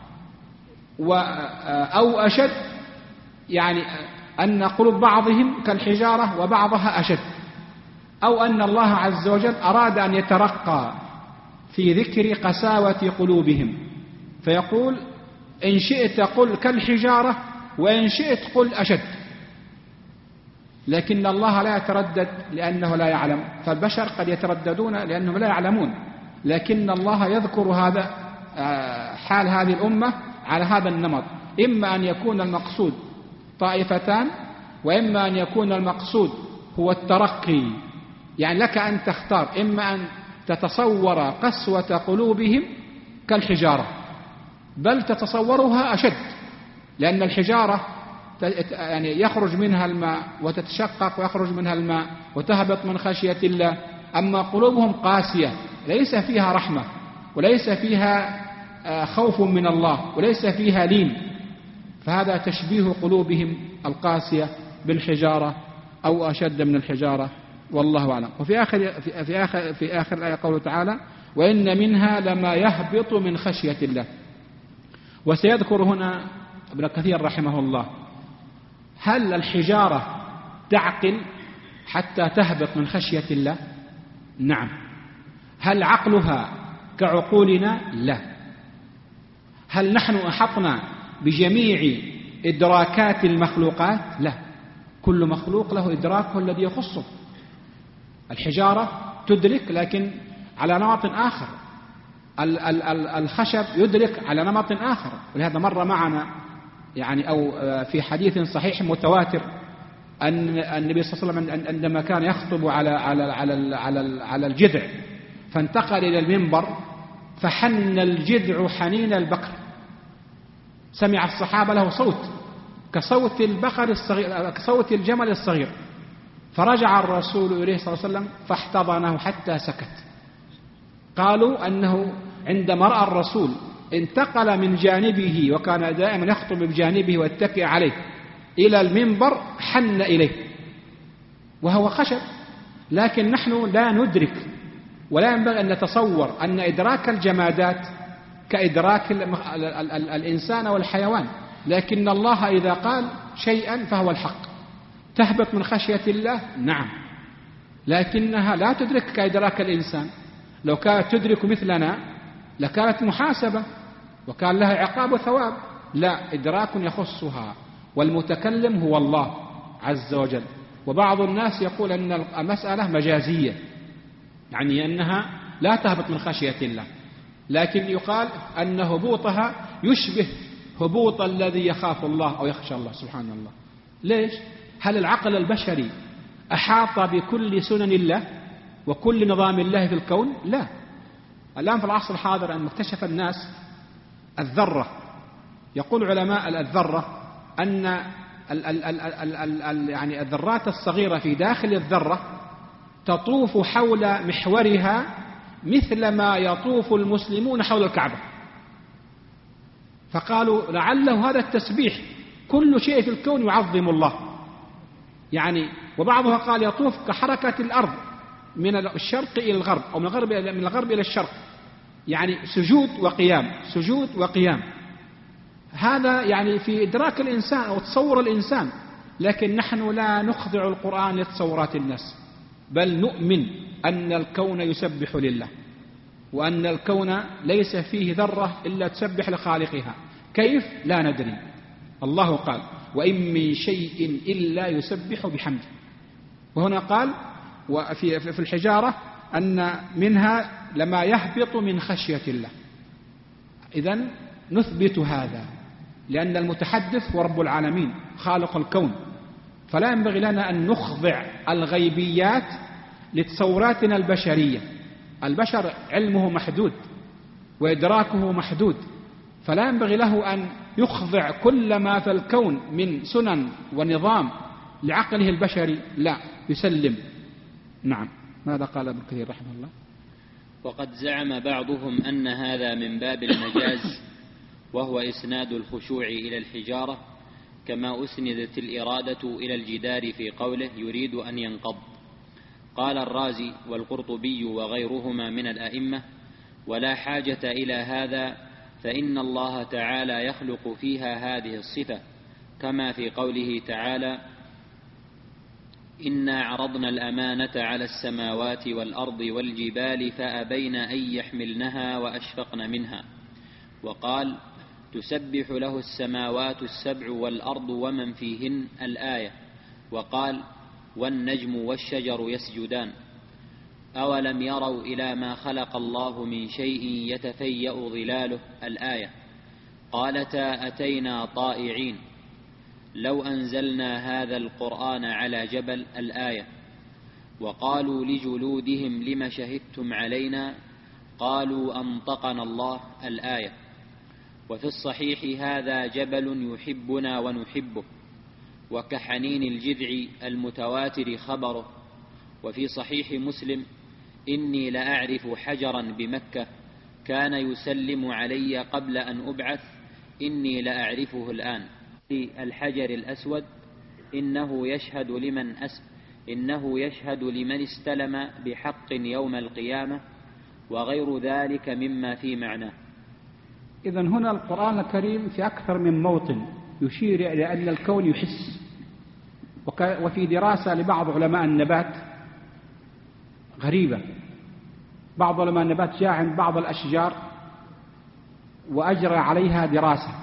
أو أشد، يعني أن قلوب بعضهم كالحجارة وبعضها أشد، أو أن الله عز وجل أراد أن يترقى في ذكر قساوة قلوبهم فيقول إن شئت قل كالحجارة وإن شئت قل أشد، لكن الله لا يتردد لأنه لا يعلم، فالبشر قد يترددون لأنهم لا يعلمون، لكن الله يذكر هذا حال هذه الأمة على هذا النمط، إما أن يكون المقصود طائفتان، وإما أن يكون المقصود هو الترقي. يعني لك أن تختار، إما أن تتصور قسوة قلوبهم كالحجارة، بل تتصورها أشد، لأن الحجارة يعني يخرج منها الماء وتتشقق ويخرج منها الماء وتهبط من خشية الله، أما قلوبهم قاسية ليس فيها رحمة وليس فيها خوف من الله وليس فيها لين، فهذا تشبيه قلوبهم القاسية بالحجارة أو أشد من الحجارة، والله أعلم. وفي آخر الآية قوله تعالى وإن منها لما يهبط من خشية الله. وسيذكر هنا ابن كثير رحمه الله هل الحجارة تعقل حتى تهبط من خشية الله؟ نعم. هل عقلها كعقولنا؟ لا. هل نحن أحطنا بجميع إدراكات المخلوقات؟ لا، كل مخلوق له إدراكه الذي يخصه. الحجارة تدرك لكن على نمط آخر، الخشب يدرك على نمط آخر، ولهذا مر معنا يعني أو في حديث صحيح متواتر أن النبي صلى الله عليه وسلم عندما كان يخطب على الجذع فانتقل إلى المنبر فحن الجذع حنين البقر، سمع الصحابة له صوت كصوت البقر الصغير كصوت الجمل الصغير، فرجع الرسول إليه صلى الله عليه وسلم فاحتضنه حتى سكت. قالوا أنه عندما رأى الرسول انتقل من جانبه وكان دائما يخطب بجانبه ويتكئ عليه إلى المنبر حن إليه وهو خشب، لكن نحن لا ندرك ولا ينبغي أن نتصور أن إدراك الجمادات كإدراك الإنسان والحيوان، لكن الله إذا قال شيئا فهو الحق. تهبط من خشية الله؟ نعم، لكنها لا تدرك كإدراك الإنسان. لو كانت تدرك مثلنا لكانت محاسبة وكان لها عقاب وثواب، لا، إدراك يخصها، والمتكلم هو الله عز وجل. وبعض الناس يقول أن المسألة مجازية، يعني أنها لا تهبط من خشية الله، لكن يقال أن هبوطها يشبه هبوط الذي يخاف الله أو يخشى الله سبحانه الله. ليش؟ هل العقل البشري أحاط بكل سنن الله وكل نظام الله في الكون؟ لا. الآن في العصر الحاضر أن اكتشف الناس الذرة، يقول علماء الذرة أن يعني الذرات الصغيرة في داخل الذرة تطوف حول محورها مثل ما يطوف المسلمون حول الكعبة، فقالوا لعله هذا التسبيح، كل شيء في الكون يعظم الله يعني. وبعضها قال يطوف كحركة الأرض من الشرق إلى الغرب أو من الغرب إلى الشرق، يعني سجود وقيام سجود وقيام. هذا يعني في إدراك الإنسان أو تصور الإنسان، لكن نحن لا نخضع القرآن لتصورات الناس، بل نؤمن أن الكون يسبح لله، وأن الكون ليس فيه ذرة إلا تسبح لخالقها. كيف؟ لا ندري. الله قال وإن من شيء إلا يسبح بحمده. وهنا قال وفي الحجارة أن منها لما يهبط من خشية الله. إذن نثبت هذا لأن المتحدث هو رب العالمين خالق الكون، فلا ينبغي لنا أن نخضع الغيبيات لتصوراتنا البشرية. البشر علمه محدود وإدراكه محدود، فلا ينبغي له أن يخضع كل ما في الكون من سنن ونظام لعقله البشري، لا، يسلم. نعم. ماذا قال ابن كثير رحمه الله؟ وقد زعم بعضهم أن هذا من باب المجاز، وهو إسناد الخشوع إلى الحجارة، كما أسندت الإرادة إلى الجدار في قوله يريد أن ينقض. قال الرازي والقرطبي وغيرهما من الأئمة: ولا حاجة إلى هذا، فإن الله تعالى يخلق فيها هذه الصفة، كما في قوله تعالى: إنا عرضنا الأمانة على السماوات والأرض والجبال فأبين أن يحملنها وأشفقن منها. وقال: تسبح له السماوات السبع والأرض ومن فيهن، الآية. وقال: والنجم والشجر يسجدان. أولم يروا إلى ما خلق الله من شيء يتفيأ ظلاله، الآية. قالتا أتينا طائعين. لو أنزلنا هذا القرآن على جبل، الآية. وقالوا لجلودهم لم شهدتم علينا، قالوا أنطقنا الله، الآية. وفي الصحيح هذا جبل يحبنا ونحبه، وكحنين الجذع المتواتر خبره. وفي صحيح مسلم: إني لأعرف حجرا بمكة كان يسلم علي قبل أن أبعث، إني لأعرفه الآن. الحجر الأسود إنه يشهد لمن استلم بحق يوم القيامة، وغير ذلك مما في معناه. إذن هنا القرآن الكريم في أكثر من موطن يشير إلى أن الكون يحس. وفي دراسة لبعض علماء النبات غريبة، بعض علماء النبات جاء عند بعض الأشجار وأجرى عليها دراسة،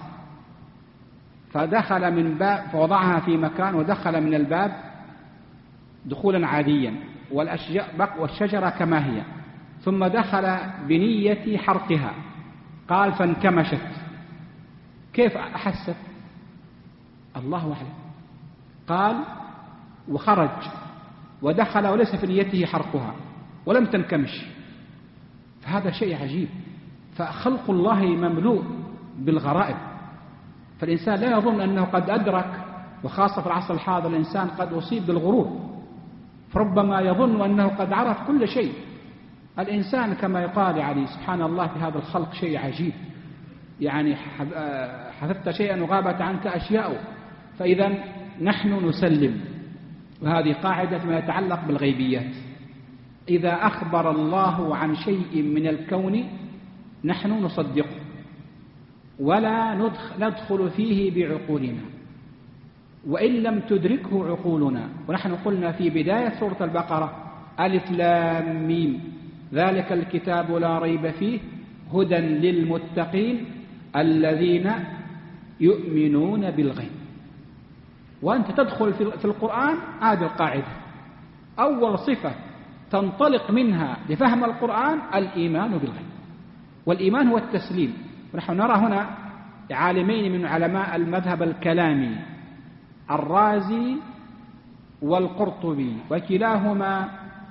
فدخل من باب فوضعها في مكان ودخل من الباب دخولا عاديا والشجرة كما هي، ثم دخل بنية حرقها، قال فانكمشت. كيف أحست؟ الله أعلم. قال وخرج ودخل وليس في نيته حرقها ولم تنكمش، فهذا شيء عجيب. فخلق الله مملوء بالغرائب، فالإنسان لا يظن أنه قد أدرك، وخاصة في العصر الحاضر الإنسان قد أصيب بالغرور، فربما يظن أنه قد عرف كل شيء. الإنسان كما يقال يعني سبحان الله في هذا الخلق شيء عجيب، يعني حفظت شيئا وغابت عنك أشياء. فإذا نحن نسلم، وهذه قاعدة ما يتعلق بالغيبيات. إذا أخبر الله عن شيء من الكون نحن نصدقه ولا ندخل فيه بعقولنا، وإن لم تدركه عقولنا. ونحن قلنا في بداية سورة البقرة: ألف لام ميم ذلك الكتاب لا ريب فيه هدى للمتقين الذين يؤمنون بالغيب. وأنت تدخل في القرآن هذه القاعدة، أول صفة تنطلق منها لفهم القرآن الإيمان بالغيب، والإيمان هو التسليم. ونحن نرى هنا عالمين من علماء المذهب الكلامي، الرازي والقرطبي، وكلاهما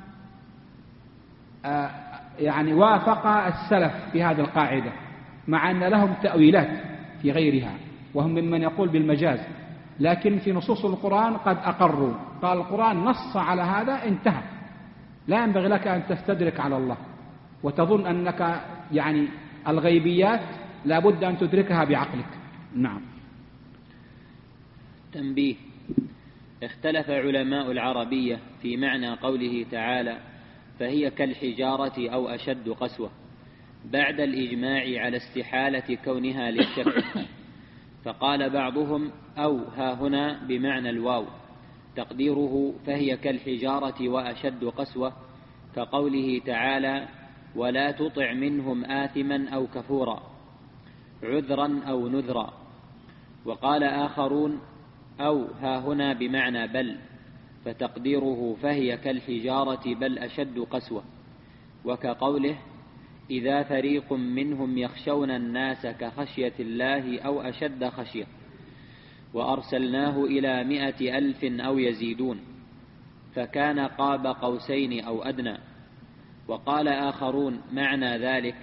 يعني وافق السلف في هذه القاعدة، مع أن لهم تأويلات في غيرها، وهم ممن يقول بالمجاز، لكن في نصوص القرآن قد أقروا، قال القرآن نص على هذا، انتهى. لا ينبغي لك أن تستدرك على الله وتظن أنك يعني الغيبيات لابد أن تدركها بعقلك. نعم. تنبيه: اختلف علماء العربية في معنى قوله تعالى فهي كالحجارة أو أشد قسوة، بعد الإجماع على استحالة كونها للشك. فقال بعضهم أو ها هنا بمعنى الواو، تقديره فهي كالحجارة وأشد قسوة، كقوله تعالى ولا تطع منهم آثما أو كفورا، عذرا أو نذرا. وقال آخرون أو ها هنا بمعنى بل، فتقديره فهي كالحجارة بل أشد قسوة، وكقوله إذا فريق منهم يخشون الناس كخشية الله أو أشد خشية، وأرسلناه إلى 100,000 أو يزيدون، فكان قاب قوسين أو أدنى. وقال آخرون معنى ذلك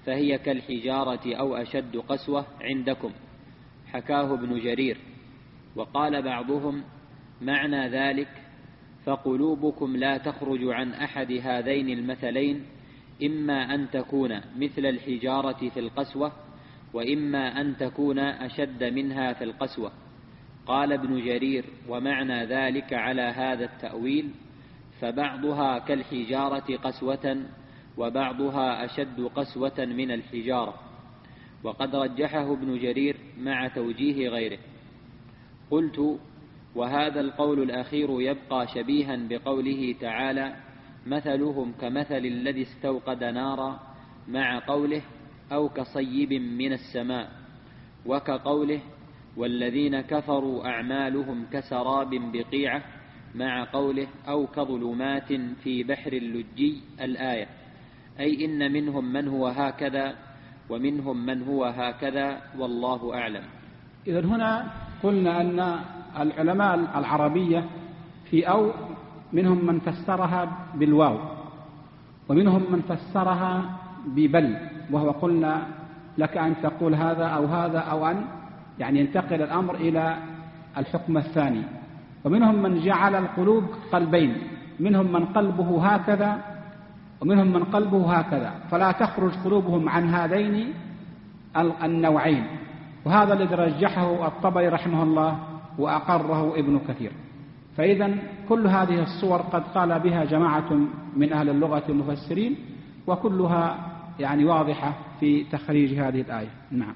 فهي كالحجارة أو أشد قسوة عندكم، حكاه ابن جرير. وقال بعضهم: معنى ذلك فقلوبكم لا تخرج عن أحد هذين المثلين، إما أن تكون مثل الحجارة في القسوة، وإما أن تكون أشد منها في القسوة. قال ابن جرير: ومعنى ذلك على هذا التأويل، فبعضها كالحجارة قسوة، وبعضها أشد قسوة من الحجارة. وقد رجحه ابن جرير مع توجيه غيره. قلت: وهذا القول الأخير يبقى شبيها بقوله تعالى: مثلهم كمثل الذي استوقد نارا، مع قوله: أو كصيب من السماء، وكقوله: والذين كفروا أعمالهم كسراب بقيعة، مع قوله: أو كظلمات في بحر اللجي، الآية. أي إن منهم من هو هكذا ومنهم من هو هكذا، والله أعلم. إذن هنا قلنا أن العلماء العربية في أو منهم من فسرها بالواو، ومنهم من فسرها ببل، وهو قلنا لك أن تقول هذا أو أن يعني ينتقل الأمر إلى الحكم الثاني. ومنهم من جعل القلوب قلبين، منهم من قلبه هكذا ومنهم من قلبه هكذا، فلا تخرج قلوبهم عن هذين النوعين. وهذا الذي رجحه الطبري رحمه الله وأقره ابن كثير. فإذا كل هذه الصور قد قال بها جماعة من أهل اللغة المفسرين، وكلها يعني واضحة في تخريج هذه الآية. نعم.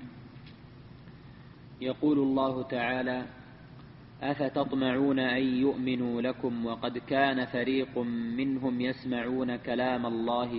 يقول الله تعالى: أفتطمعون أن يؤمنوا لكم وقد كان فريق منهم يسمعون كلام الله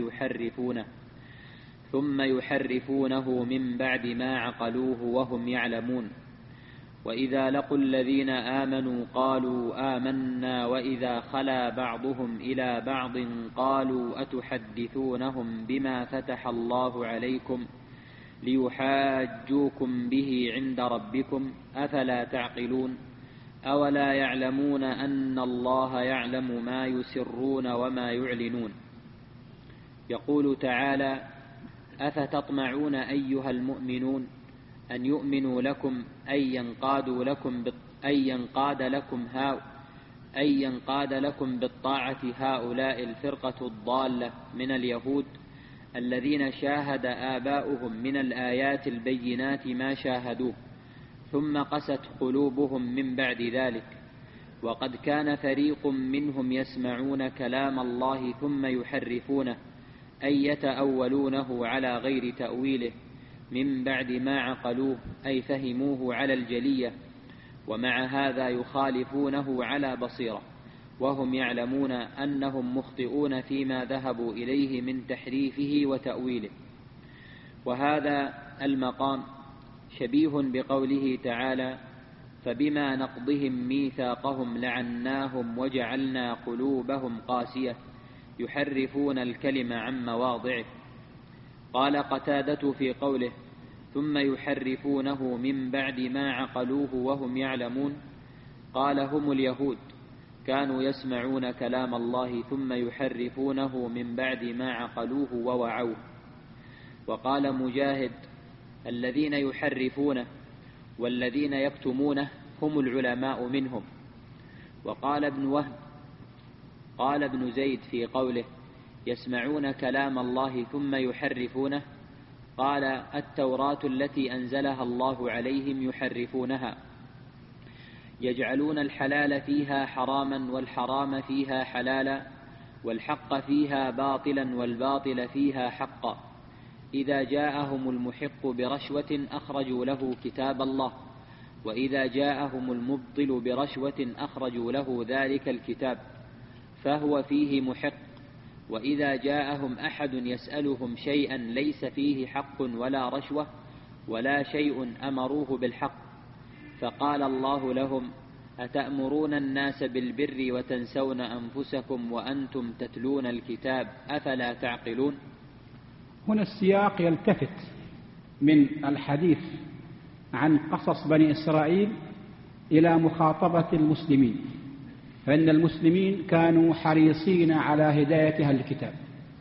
ثم يحرفونه من بعد ما عقلوه وهم يعلمون. وإذا لقوا الذين آمنوا قالوا آمنا، وإذا خلا بعضهم إلى بعض قالوا أتحدثونهم بما فتح الله عليكم ليحاجوكم به عند ربكم، أفلا تعقلون؟ أولا يعلمون أن الله يعلم ما يسرون وما يعلنون. يقول تعالى: أفتطمعون أيها المؤمنون أن يؤمنوا لكم أن ينقاد لكم بالطاعة هؤلاء الفرقة الضالة من اليهود الذين شاهد آباؤهم من الآيات البينات ما شاهدوه، ثم قست قلوبهم من بعد ذلك. وقد كان فريق منهم يسمعون كلام الله ثم يحرفونه، أي يتأولونه على غير تأويله من بعد ما عقلوه، أي فهموه على الجلية، ومع هذا يخالفونه على بصيرة، وهم يعلمون أنهم مخطئون فيما ذهبوا إليه من تحريفه وتأويله. وهذا المقام شبيه بقوله تعالى: فبما نقضهم ميثاقهم لعناهم وجعلنا قلوبهم قاسية يحرفون الكلم عن مواضعه. قال قتادة في قوله: ثم يحرفونه من بعد ما عقلوه وهم يعلمون، قال: هم اليهود كانوا يسمعون كلام الله ثم يحرفونه من بعد ما عقلوه ووعوه. وقال مجاهد: الذين يحرفونه والذين يكتمونه هم العلماء منهم. وقال ابن وهب: قال ابن زيد في قوله: يسمعون كلام الله ثم يحرفونه، قال: التوراة التي أنزلها الله عليهم يحرفونها، يجعلون الحلال فيها حراما والحرام فيها حلالا، والحق فيها باطلا والباطل فيها حقا. إذا جاءهم المحق برشوة أخرجوا له كتاب الله، وإذا جاءهم المبطل برشوة أخرجوا له ذلك الكتاب، فهو فيه محق. وإذا جاءهم أحد يسألهم شيئا ليس فيه حق ولا رشوة ولا شيء أمروه بالحق، فقال الله لهم: أتأمرون الناس بالبر وتنسون أنفسكم وأنتم تتلون الكتاب، أفلا تعقلون؟ هنا السياق يلتفت من الحديث عن قصص بني إسرائيل إلى مخاطبة المسلمين، فإن المسلمين كانوا حريصين على هداية أهل الكتاب،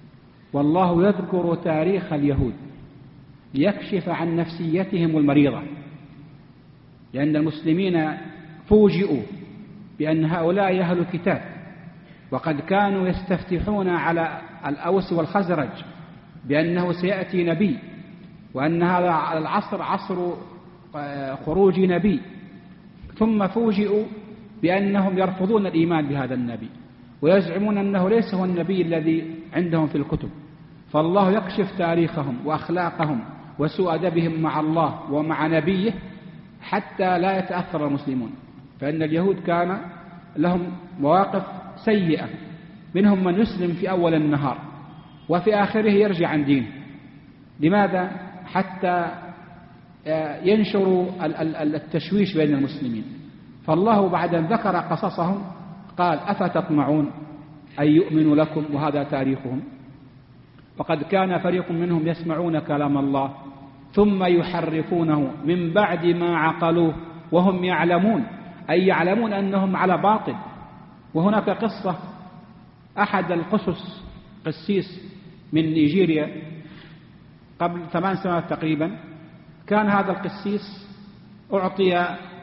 والله يذكر تاريخ اليهود ليكشف عن نفسيتهم المريضة، لأن المسلمين فوجئوا بأن هؤلاء أهل الكتاب، وقد كانوا يستفتحون على الأوس والخزرج بأنه سيأتي نبي، وأن هذا العصر عصر خروج نبي، ثم فوجئوا بأنهم يرفضون الإيمان بهذا النبي ويزعمون أنه ليس هو النبي الذي عندهم في الكتب. فالله يكشف تاريخهم وأخلاقهم وسوء أدبهم مع الله ومع نبيه حتى لا يتأثر المسلمون. فإن اليهود كان لهم مواقف سيئة، منهم من يسلم في أول النهار وفي آخره يرجع عن دينه. لماذا؟ حتى ينشروا التشويش بين المسلمين. فالله بعد أن ذكر قصصهم قال: أفتطمعون أن يؤمنوا لكم وهذا تاريخهم؟ وقد كان فريق منهم يسمعون كلام الله ثم يحرفونه من بعد ما عقلوه وهم يعلمون، أي يعلمون أنهم على باطل. وهناك قصة، أحد القسس قسيس من نيجيريا قبل 8 سنوات تقريبا، كان هذا القسيس أعطي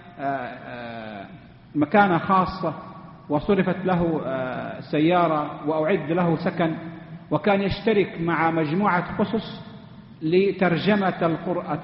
مكانة خاصة وصرفت له سيارة وأعد له سكن، وكان يشترك مع مجموعة قسس لترجمة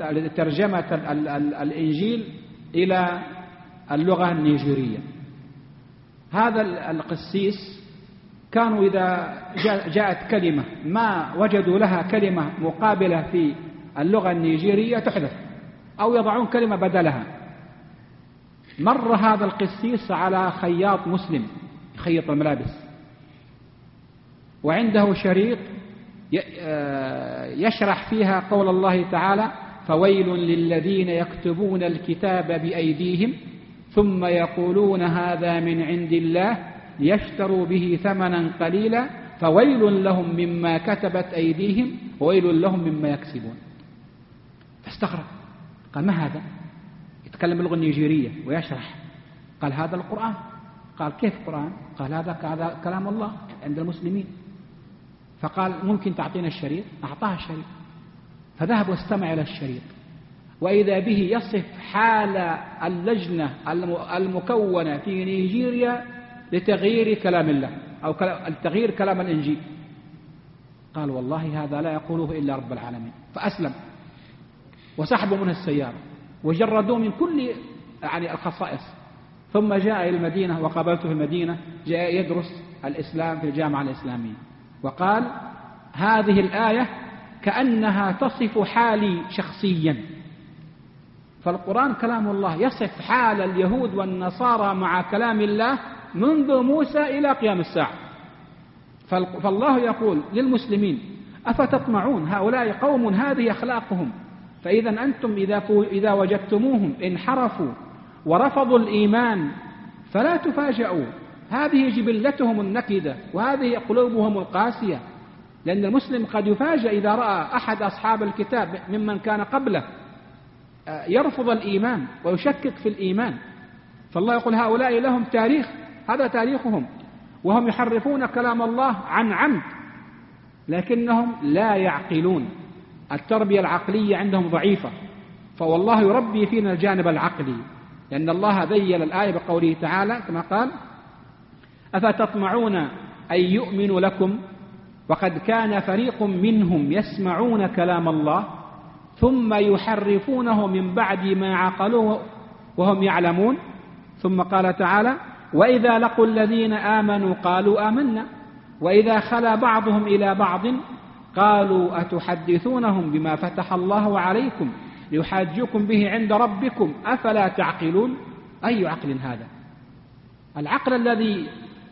الإنجيل إلى اللغة النيجيرية. هذا القسيس كانوا إذا جاءت كلمة ما وجدوا لها كلمة مقابلة في اللغة النيجيرية تحذف أو يضعون كلمة بدلها. مر هذا القسيس على خياط مسلم يخيط الملابس، وعنده شريط يشرح فيها قول الله تعالى: فويل للذين يكتبون الكتاب بأيديهم ثم يقولون هذا من عند الله ليشتروا به ثمنا قليلا فويل لهم مما كتبت أيديهم وويل لهم مما يكسبون. فاستغرب، قال: ما هذا؟ يتكلم باللغة النيجيرية ويشرح. قال: هذا القرآن. قال: كيف القرآن؟ قال: هذا كلام الله عند المسلمين. فقال: ممكن تعطينا الشريط؟ أعطاه الشريط، فذهب واستمع إلى الشريط، وإذا به يصف حال اللجنة المكونة في نيجيريا لتغيير كلام الله أو تغيير كلام الإنجيل. قال: والله هذا لا يقوله إلا رب العالمين. فأسلم وسحبوا منه السيارة وجردوه من كل الخصائص. ثم جاء إلى المدينة وقابلته في المدينة، جاء يدرس الإسلام في الجامعة الإسلامية، وقال: هذه الآية كأنها تصف حالي شخصيا. فالقرآن كلام الله يصف حال اليهود والنصارى مع كلام الله منذ موسى إلى قيام الساعة. فالله يقول للمسلمين: أفتطمعون، هؤلاء قوم هذه أخلاقهم، فإذا أنتم إذا وجدتموهم انحرفوا ورفضوا الإيمان فلا تفاجئوا، هذه جبلتهم النكدة وهذه قلوبهم القاسية. لأن المسلم قد يفاجأ إذا رأى أحد أصحاب الكتاب ممن كان قبله يرفض الإيمان ويشكك في الإيمان. فالله يقول: هؤلاء لهم تاريخ، هذا تاريخهم، وهم يحرفون كلام الله عن عمد، لكنهم لا يعقلون، التربية العقلية عندهم ضعيفة. فوالله يربي فينا الجانب العقلي، لأن الله ذيل الآية بقوله تعالى كما قال: أفتطمعون أن يؤمنوا لكم وقد كان فريق منهم يسمعون كلام الله ثم يحرفونه من بعد ما عقلوه وهم يعلمون. ثم قال تعالى: وإذا لقوا الذين آمنوا قالوا آمنا وإذا خلا بعضهم إلى بعض قالوا أتحدثونهم بما فتح الله عليكم ليحاجوكم به عند ربكم أفلا تعقلون. أي عقل هذا؟ العقل الذي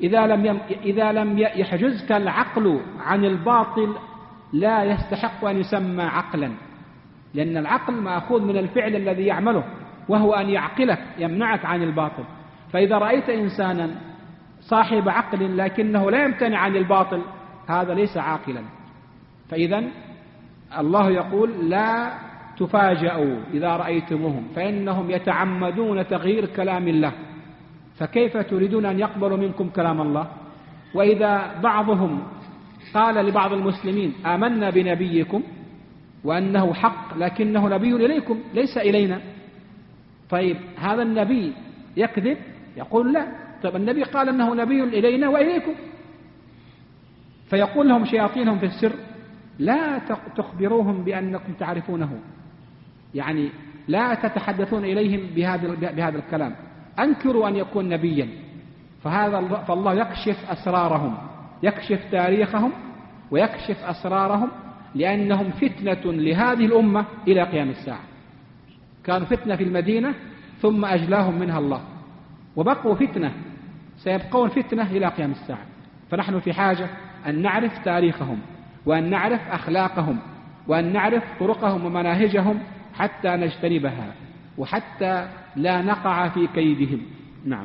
إذا لم يحجزك العقل عن الباطل لا يستحق أن يسمى عقلا، لأن العقل مأخوذ من الفعل الذي يعمله، وهو أن يعقلك، يمنعك عن الباطل. فإذا رأيت إنسانا صاحب عقل لكنه لا يمتنع عن الباطل، هذا ليس عاقلا. فإذا الله يقول: لا تفاجئوا إذا رأيتموهم فإنهم يتعمدون تغيير كلام الله، فكيف تريدون أن يقبلوا منكم كلام الله؟ وإذا بعضهم قال لبعض المسلمين آمنا بنبيكم وأنه حق لكنه نبي إليكم ليس إلينا. طيب هذا النبي يكذب؟ يقول لا. طيب النبي قال أنه نبي إلينا وإليكم. فيقول لهم شياطينهم في السر لا تخبروهم بأنكم تعرفونه، يعني لا تتحدثون إليهم بهذا الكلام، أنكروا أن يكون نبيا. فالله يكشف أسرارهم، يكشف تاريخهم ويكشف أسرارهم، لأنهم فتنة لهذه الأمة إلى قيام الساعة. كانوا فتنة في المدينة ثم أجلاهم منها الله، وبقوا فتنة، سيبقون فتنة إلى قيام الساعة. فنحن في حاجة أن نعرف تاريخهم وأن نعرف أخلاقهم وأن نعرف طرقهم ومناهجهم حتى نجتنبها وحتى لا نقع في كيدهم. نعم.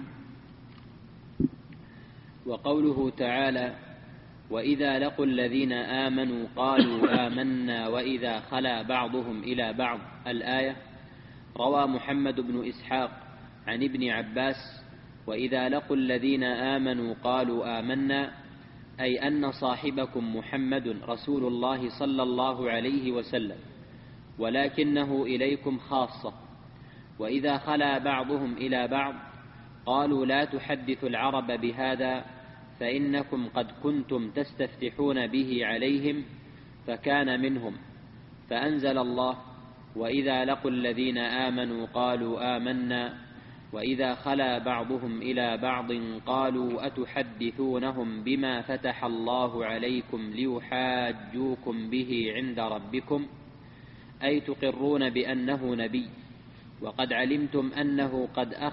وقوله تعالى وإذا لقوا الذين آمنوا قالوا آمنا وإذا خلا بعضهم إلى بعض الآية. روى محمد بن إسحاق عن ابن عباس وإذا لقوا الذين آمنوا قالوا آمنا، أي أن صاحبكم محمد رسول الله صلى الله عليه وسلم ولكنه إليكم خاصة. وإذا خلا بعضهم إلى بعض قالوا لا تحدثوا العرب بهذا فإنكم قد كنتم تستفتحون به عليهم، فكان منهم. فأنزل الله وإذا لقوا الذين آمنوا قالوا آمنا وإذا خلا بعضهم إلى بعض قالوا أتحدثونهم بما فتح الله عليكم ليحاجوكم به عند ربكم، أي تقرون بأنه نبي وقد علمتم أنه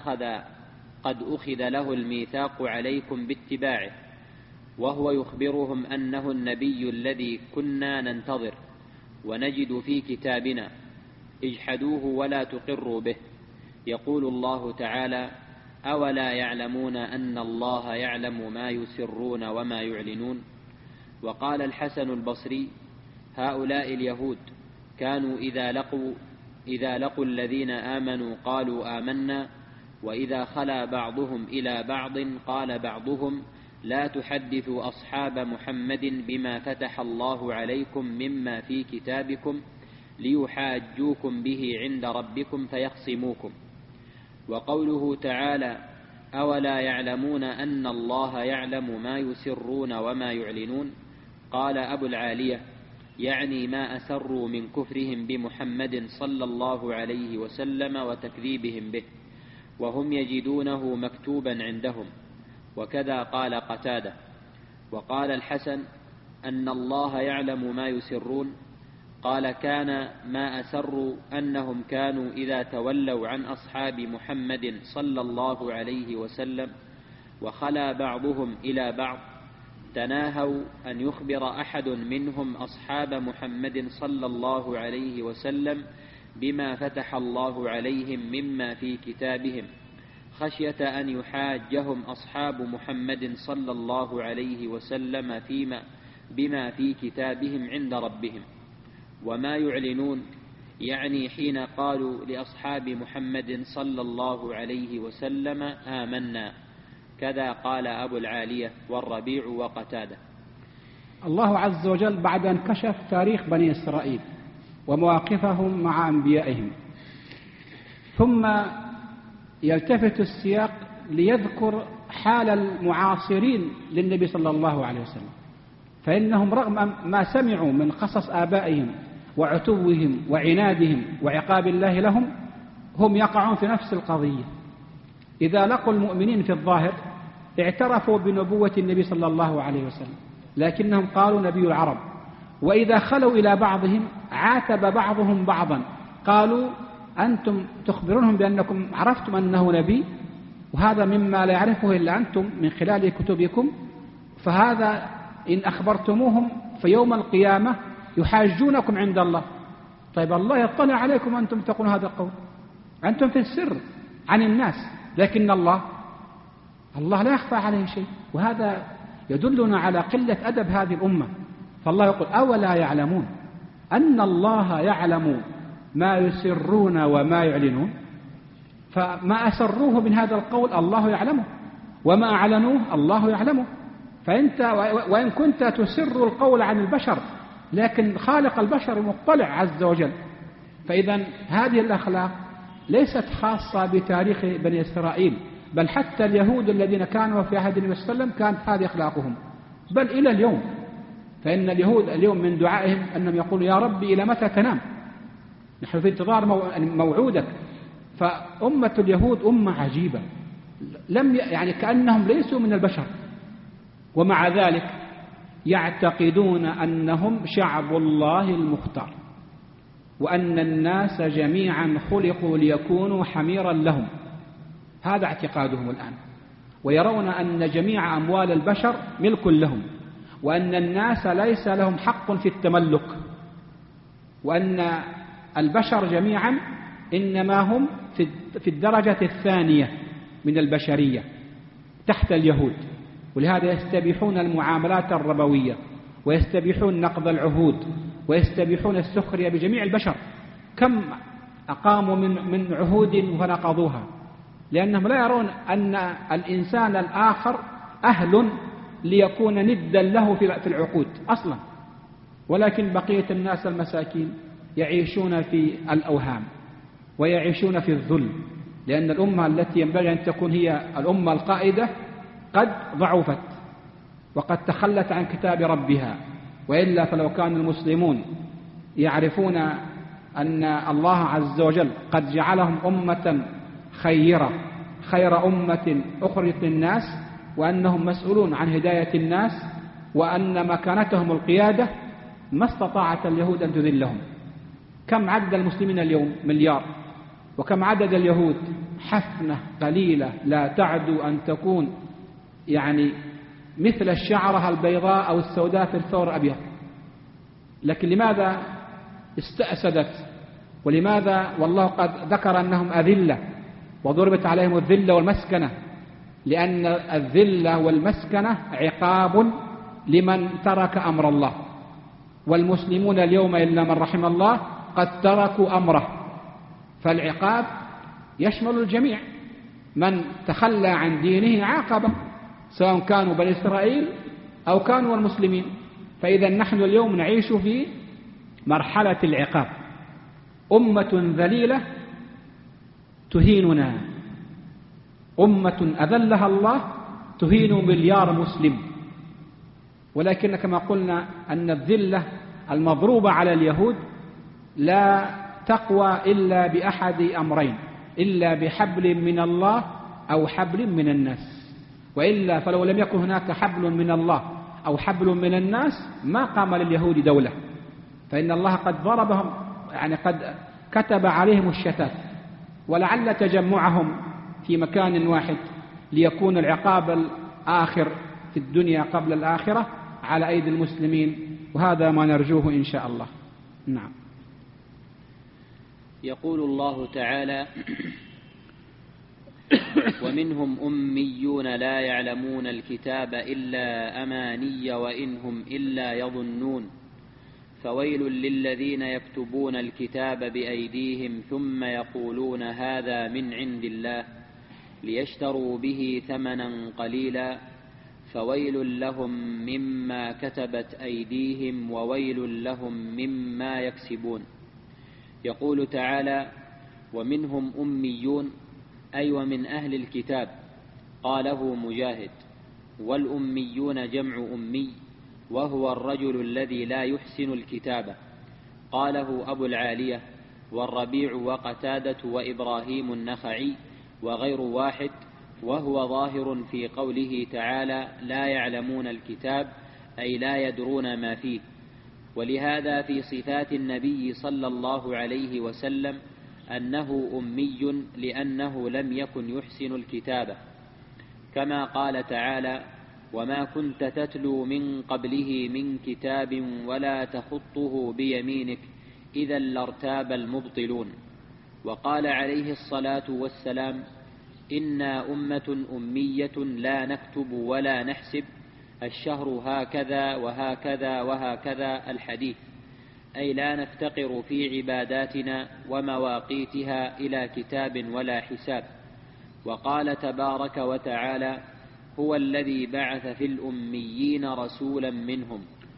قد أخذ له الميثاق عليكم باتباعه، وهو يخبرهم أنه النبي الذي كنا ننتظر ونجد في كتابنا، اجحدوه ولا تقروا به. يقول الله تعالى أولا يعلمون أن الله يعلم ما يسرون وما يعلنون. وقال الحسن البصري هؤلاء اليهود كانوا إذا لقوا الذين آمنوا قالوا آمنا، وإذا خلا بعضهم إلى بعض قال بعضهم لا تحدثوا أصحاب محمد بما فتح الله عليكم مما في كتابكم ليحاجوكم به عند ربكم فيخصموكم. وقوله تعالى أولا يعلمون أن الله يعلم ما يسرون وما يعلنون، قال أبو العالية يعني ما أسروا من كفرهم بمحمد صلى الله عليه وسلم وتكذيبهم به، وهم يجدونه مكتوبا عندهم. وكذا قال قتادة. وقال الحسن أن الله يعلم ما يسرون، قال كان ما أسروا أنهم كانوا إذا تولوا عن أصحاب محمد صلى الله عليه وسلم وخلا بعضهم إلى بعض تناهوا أن يخبر أحد منهم أصحاب محمد صلى الله عليه وسلم بما فتح الله عليهم مما في كتابهم، خشية أن يحاجهم أصحاب محمد صلى الله عليه وسلم بما في كتابهم عند ربهم. وما يعلنون يعني حين قالوا لأصحاب محمد صلى الله عليه وسلم آمنا. كذا قال أبو العالية والربيع وقتادة. الله عز وجل بعد أن كشف تاريخ بني إسرائيل ومواقفهم مع أنبيائهم، ثم يلتفت السياق ليذكر حال المعاصرين للنبي صلى الله عليه وسلم، فإنهم رغم ما سمعوا من قصص آبائهم وعتوهم وعنادهم وعقاب الله لهم هم يقعون في نفس القضية. إذا لقوا المؤمنين في الظاهر اعترفوا بنبوة النبي صلى الله عليه وسلم، لكنهم قالوا نبي العرب. وإذا خلوا إلى بعضهم عاتب بعضهم بعضا، قالوا أنتم تخبرونهم بأنكم عرفتم أنه نبي، وهذا مما لا يعرفه إلا أنتم من خلال كتبكم، فهذا إن أخبرتموهم في يوم القيامة يحاجونكم عند الله. طيب الله يطلع عليكم أنتم تقولون هذا القول، أنتم في السر عن الناس، لكن الله لا يخفى عليه شيء. وهذا يدلنا على قلة أدب هذه الأمة. فالله يقول أولا يعلمون أن الله يعلم ما يسرون وما يعلنون، فما أسروه من هذا القول الله يعلمه، وما أعلنوه الله يعلمه. فأنت وإن كنت تسر القول عن البشر، لكن خالق البشر مطلع عز وجل. فإذا هذه الأخلاق ليست خاصة بتاريخ بني إسرائيل، بل حتى اليهود الذين كانوا في عهد النبي صلى الله عليه وسلم كانت هذه أخلاقهم، بل إلى اليوم. فإن اليهود اليوم من دعائهم أنهم يقولوا يا ربي إلى متى تنام؟ نحن في انتظار موعودك. فأمة اليهود أمة عجيبة، يعني كأنهم ليسوا من البشر، ومع ذلك يعتقدون أنهم شعب الله المختار، وأن الناس جميعا خلقوا ليكونوا حميرا لهم. هذا اعتقادهم الآن، ويرون أن جميع أموال البشر ملك لهم، وأن الناس ليس لهم حق في التملك، وأن البشر جميعا إنما هم في الدرجة الثانية من البشرية تحت اليهود. ولهذا يستبيحون المعاملات الربوية، ويستبيحون نقض العهود، ويستبيحون السخرية بجميع البشر. كم أقاموا من عهود فنقضوها، لأنهم لا يرون أن الإنسان الآخر أهل ليكون ندا له في العقود أصلا. ولكن بقية الناس المساكين يعيشون في الأوهام ويعيشون في الذل، لأن الأمة التي ينبغي أن تكون هي الأمة القائدة قد ضعفت وقد تخلت عن كتاب ربها. وإلا فلو كان المسلمون يعرفون أن الله عز وجل قد جعلهم أمة خير أمة أخرجت للناس، وأنهم مسؤولون عن هداية الناس، وأن مكانتهم القيادة، ما استطاعت اليهود أن تذلهم. كم عدد المسلمين اليوم؟ مليار. وكم عدد اليهود؟ حفنة قليلة لا تعدو أن تكون يعني مثل الشعرة البيضاء أو السوداء في الثور الأبيض. لكن لماذا استأسدت؟ ولماذا والله قد ذكر أنهم أذلة وضربت عليهم الذلة والمسكنة؟ لأن الذلة والمسكنة عقاب لمن ترك أمر الله، والمسلمون اليوم إلا من رحم الله قد تركوا أمره. فالعقاب يشمل الجميع، من تخلى عن دينه عاقبه، سواء كانوا بني إسرائيل أو كانوا المسلمين. فإذا نحن اليوم نعيش في مرحلة العقاب، أمة ذليلة تهيننا، أمة أذلها الله تهين مليار مسلم. ولكن كما قلنا أن الذلة المضروبة على اليهود لا تقوى إلا بأحد أمرين، إلا بحبل من الله أو حبل من الناس. وإلا فلو لم يكن هناك حبل من الله أو حبل من الناس ما قام لليهود دولة. فإن الله قد ضربهم، يعني قد كتب عليهم الشتات، ولعل تجمعهم في مكان واحد ليكون العقاب الآخر في الدنيا قبل الآخرة على أيدي المسلمين، وهذا ما نرجوه إن شاء الله. نعم. يقول الله تعالى: ومنهم أميون لا يعلمون الكتاب إلا أماني وإن هم إلا يظنون فويل للذين يكتبون الكتاب بأيديهم ثم يقولون هذا من عند الله ليشتروا به ثمنا قليلا فويل لهم مما كتبت أيديهم وويل لهم مما يكسبون. يقول تعالى: ومنهم أميون، أي ومن أهل الكتاب. قاله مجاهد. والأميون جمع أمي، وهو الرجل الذي لا يحسن الكتابة. قاله أبو العالية والربيع وقتادة وإبراهيم النخعي وغير واحد، وهو ظاهر في قوله تعالى: لا يعلمون الكتاب، أي لا يدرون ما فيه. ولهذا في صفات النبي صلى الله عليه وسلم أنه أمي لأنه لم يكن يحسن الكتابة، كما قال تعالى: وما كنت تتلو من قبله من كتاب ولا تخطه بيمينك إذا لارتاب المبطلون. وقال عليه الصلاة والسلام: إنا أمة أمية لا نكتب ولا نحسب، الشهر هكذا وهكذا وهكذا الحديث، أي لا نفتقر في عباداتنا ومواقيتها إلى كتاب ولا حساب. وقال تبارك وتعالى: هو الذي بعث في الأميين رسولا منهم.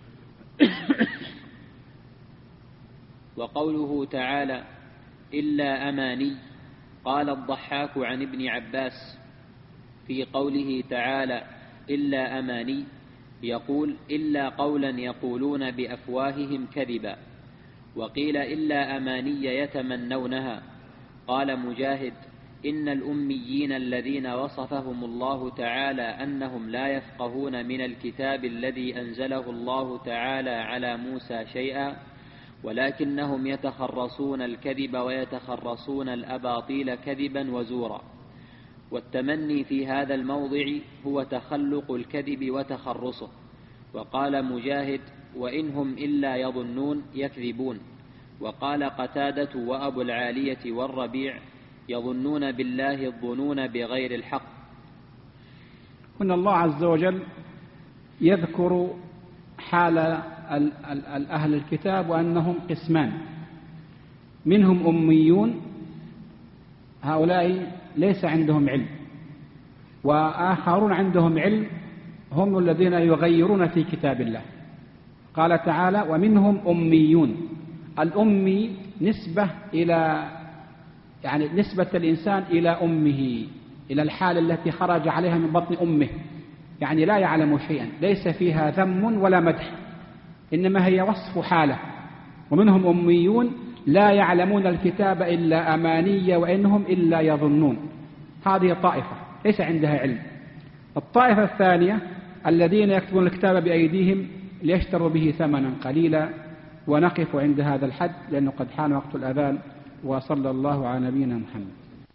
وقوله تعالى إلا أماني، قال الضحاك عن ابن عباس في قوله تعالى إلا أماني يقول إلا قولا يقولون بأفواههم كذبا، وقيل إلا أماني يتمنونها. قال مجاهد إن الأميين الذين وصفهم الله تعالى أنهم لا يفقهون من الكتاب الذي أنزله الله تعالى على موسى شيئا، ولكنهم يتخرصون الكذب ويتخرصون الأباطيل كذبا وزورا. والتمني في هذا الموضع هو تخلق الكذب وتخرصه. وقال مجاهد وإنهم إلا يظنون يكذبون. وقال قتادة وأبو العالية والربيع يظنون بالله الظنون بغير الحق. هنا الله عز وجل يذكر حال أهل الكتاب وأنهم قسمان، منهم أميون، هؤلاء ليس عندهم علم، وآخرون عندهم علم هم الذين يغيرون في كتاب الله. قال تعالى ومنهم أميون. الأمي نسبة إلى نسبة الإنسان إلى أمه، إلى الحالة التي خرج عليها من بطن أمه، يعني لا يعلم شيئا، ليس فيها ذم ولا مدح، إنما هي وصف حالة. ومنهم أميون لا يعلمون الكتاب إلا أماني وإنهم إلا يظنون. هذه طائفة ليس عندها علم. الطائفة الثانية الذين يكتبون الكتاب بأيديهم ليشتروا به ثمنا قليلا. ونقف عند هذا الحد لأنه قد حان وقت الأذان، وصلى الله على نبينا محمد.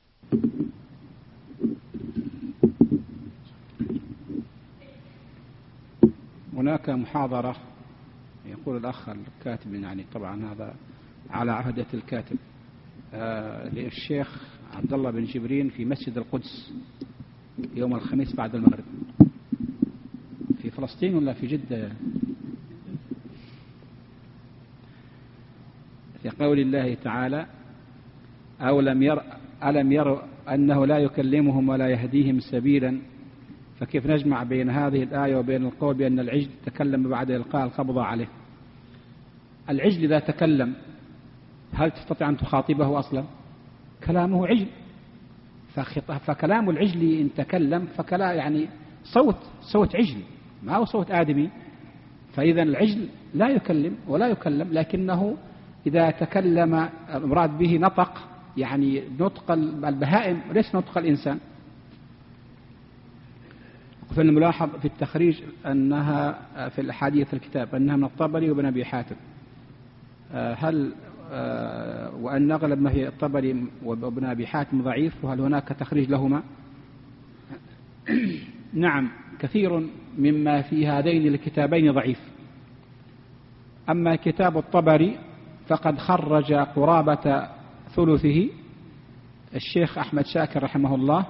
هناك محاضرة يقول الأخ الكاتب، يعني طبعا هذا على عهدة الكاتب، للشيخ عبد الله بن جبرين في مسجد القدس يوم الخميس بعد المغرب، في فلسطين ولا في جدة؟ في قول الله تعالى ألم يروا أنه لا يكلمهم ولا يهديهم سبيلا. فكيف نجمع بين هذه الآية وبين القول بأن العجل تكلم بعد إلقاء القبضة عليه؟ العجل إذا تكلم هل تستطيع أن تخاطبه أصلا؟ كلامه عجل، فكلام العجل إن تكلم فكلا يعني صوت عجل، ما هو صوت آدمي. فإذا العجل لا يكلم ولا يكلم، لكنه إذا تكلم مراد به نطق، يعني نطق البهائم ليس نطق الإنسان. في الملاحظ في التخريج أنها في الأحاديث في الكتاب أنها من الطبري وابن أبي حاتم. هل وأن أغلب ما هي الطبري وابن أبي حاتم ضعيف، وهل هناك تخريج لهما؟ نعم، كثير مما في هذين الكتابين ضعيف. أما كتاب الطبري فقد خرج قرابة ثلثه الشيخ أحمد شاكر رحمه الله،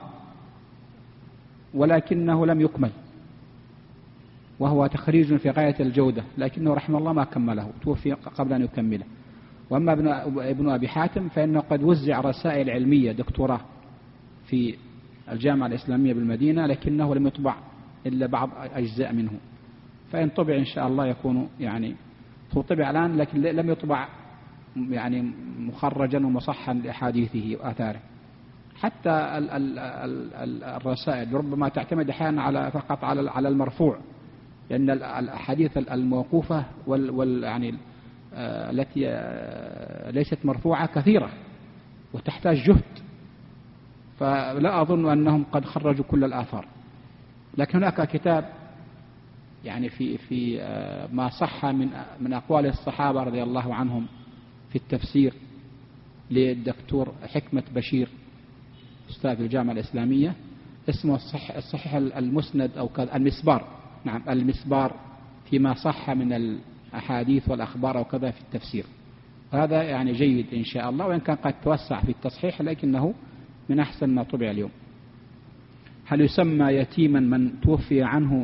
ولكنه لم يكمل، وهو تخريج في غاية الجودة، لكنه رحمه الله ما كمله، توفي قبل أن يكمله. وأما ابن أبي حاتم فإنه قد وزع رسائل علمية دكتوراه في الجامعة الإسلامية بالمدينة، لكنه لم يطبع إلا بعض أجزاء منه. فإن طبع إن شاء الله يكون يعني طبع الآن، لكن لم يطبع يعني مخرجا ومصحا لأحاديثه وآثاره. حتى الرسائل ربما تعتمد أحيانا فقط على المرفوع، لأن الأحاديث الموقوفة يعني التي ليست مرفوعة كثيرة وتحتاج جهد، فلا أظن أنهم قد خرجوا كل الآثار. لكن هناك كتاب يعني في ما صح من أقوال الصحابة رضي الله عنهم في التفسير للدكتور حكمة بشير أستاذ الجامعة الإسلامية، اسمه الصحيح المسند أو المسبار. نعم، المسبار فيما صح من الأحاديث والأخبار أو كذا في التفسير. هذا يعني جيد إن شاء الله، وإن كان قد توسع في التصحيح لكنه من أحسن ما طبع اليوم. هل يسمى يتيما من توفي عنه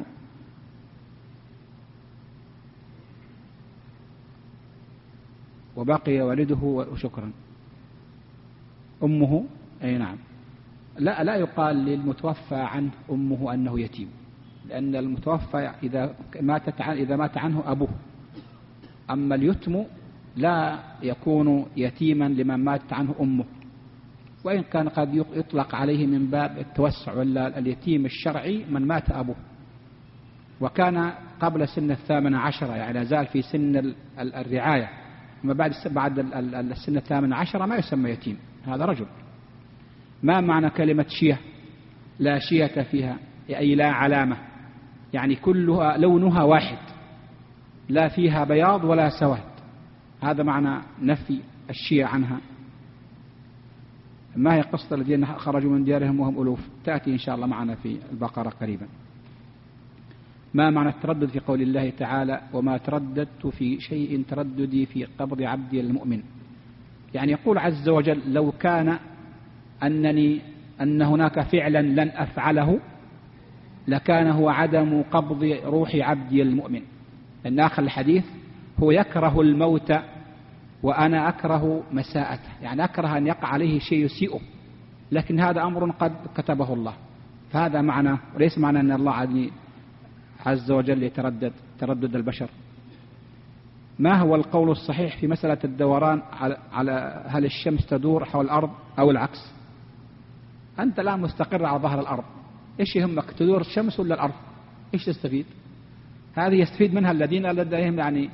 وبقي والده وشكرا أمه؟ أي نعم، لا يقال للمتوفى عنه أمه أنه يتيم، لأن المتوفى إذا مات عنه أبوه، أما اليتم لا يكون يتيما لمن مات عنه أمه، وإن كان قد يطلق عليه من باب التوسع، ولا اليتيم الشرعي من مات أبوه وكان قبل سن 18، يعني زال في سن الرعاية، أما بعد السن 18 ما يسمى يتيم، هذا رجل. ما معنى كلمة شية؟ لا شية فيها، أي لا علامة، يعني كلها لونها واحد، لا فيها بياض ولا سواد، هذا معنى نفي الشية عنها. ما هي قصة الذين خرجوا من ديارهم وهم ألوف؟ تأتي إن شاء الله معنا في البقرة قريبا. ما معنى التردد في قول الله تعالى وما ترددت في شيء ترددي في قبض عبدي المؤمن؟ يعني يقول عز وجل لو كان أن هناك فعلا لن أفعله لكان هو عدم قبض روح عبدي المؤمن، لأن آخر الحديث هو يكره الموت وأنا أكره مساءته، يعني أكره أن يقع عليه شيء يسيئه، لكن هذا أمر قد كتبه الله، فهذا معنى، وليس معنى أن الله عز وجل يتردد تردد البشر. ما هو القول الصحيح في مسألة الدوران على هل الشمس تدور حول الأرض أو العكس؟ أنت الآن مستقر على ظهر الأرض، إيش يهمك تدور الشمس ولا الأرض؟ إيش تستفيد؟ هذه يستفيد منها الذين لديهم يعني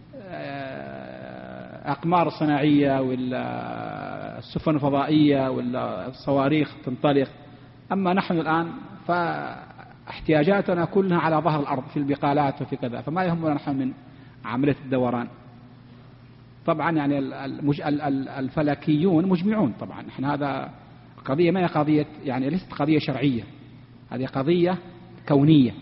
أقمار صناعية ولا السفن الفضائية ولا الصواريخ تنطلق، أما نحن الآن فاحتياجاتنا كلها على ظهر الأرض في البقالات وفي كذا، فما يهمنا نحن من عملية الدوران. طبعا يعني الفلكيون مجمعون، طبعا نحن هذا قضية ما هي قضية، يعني ليست قضية شرعية، هذه قضية كونية،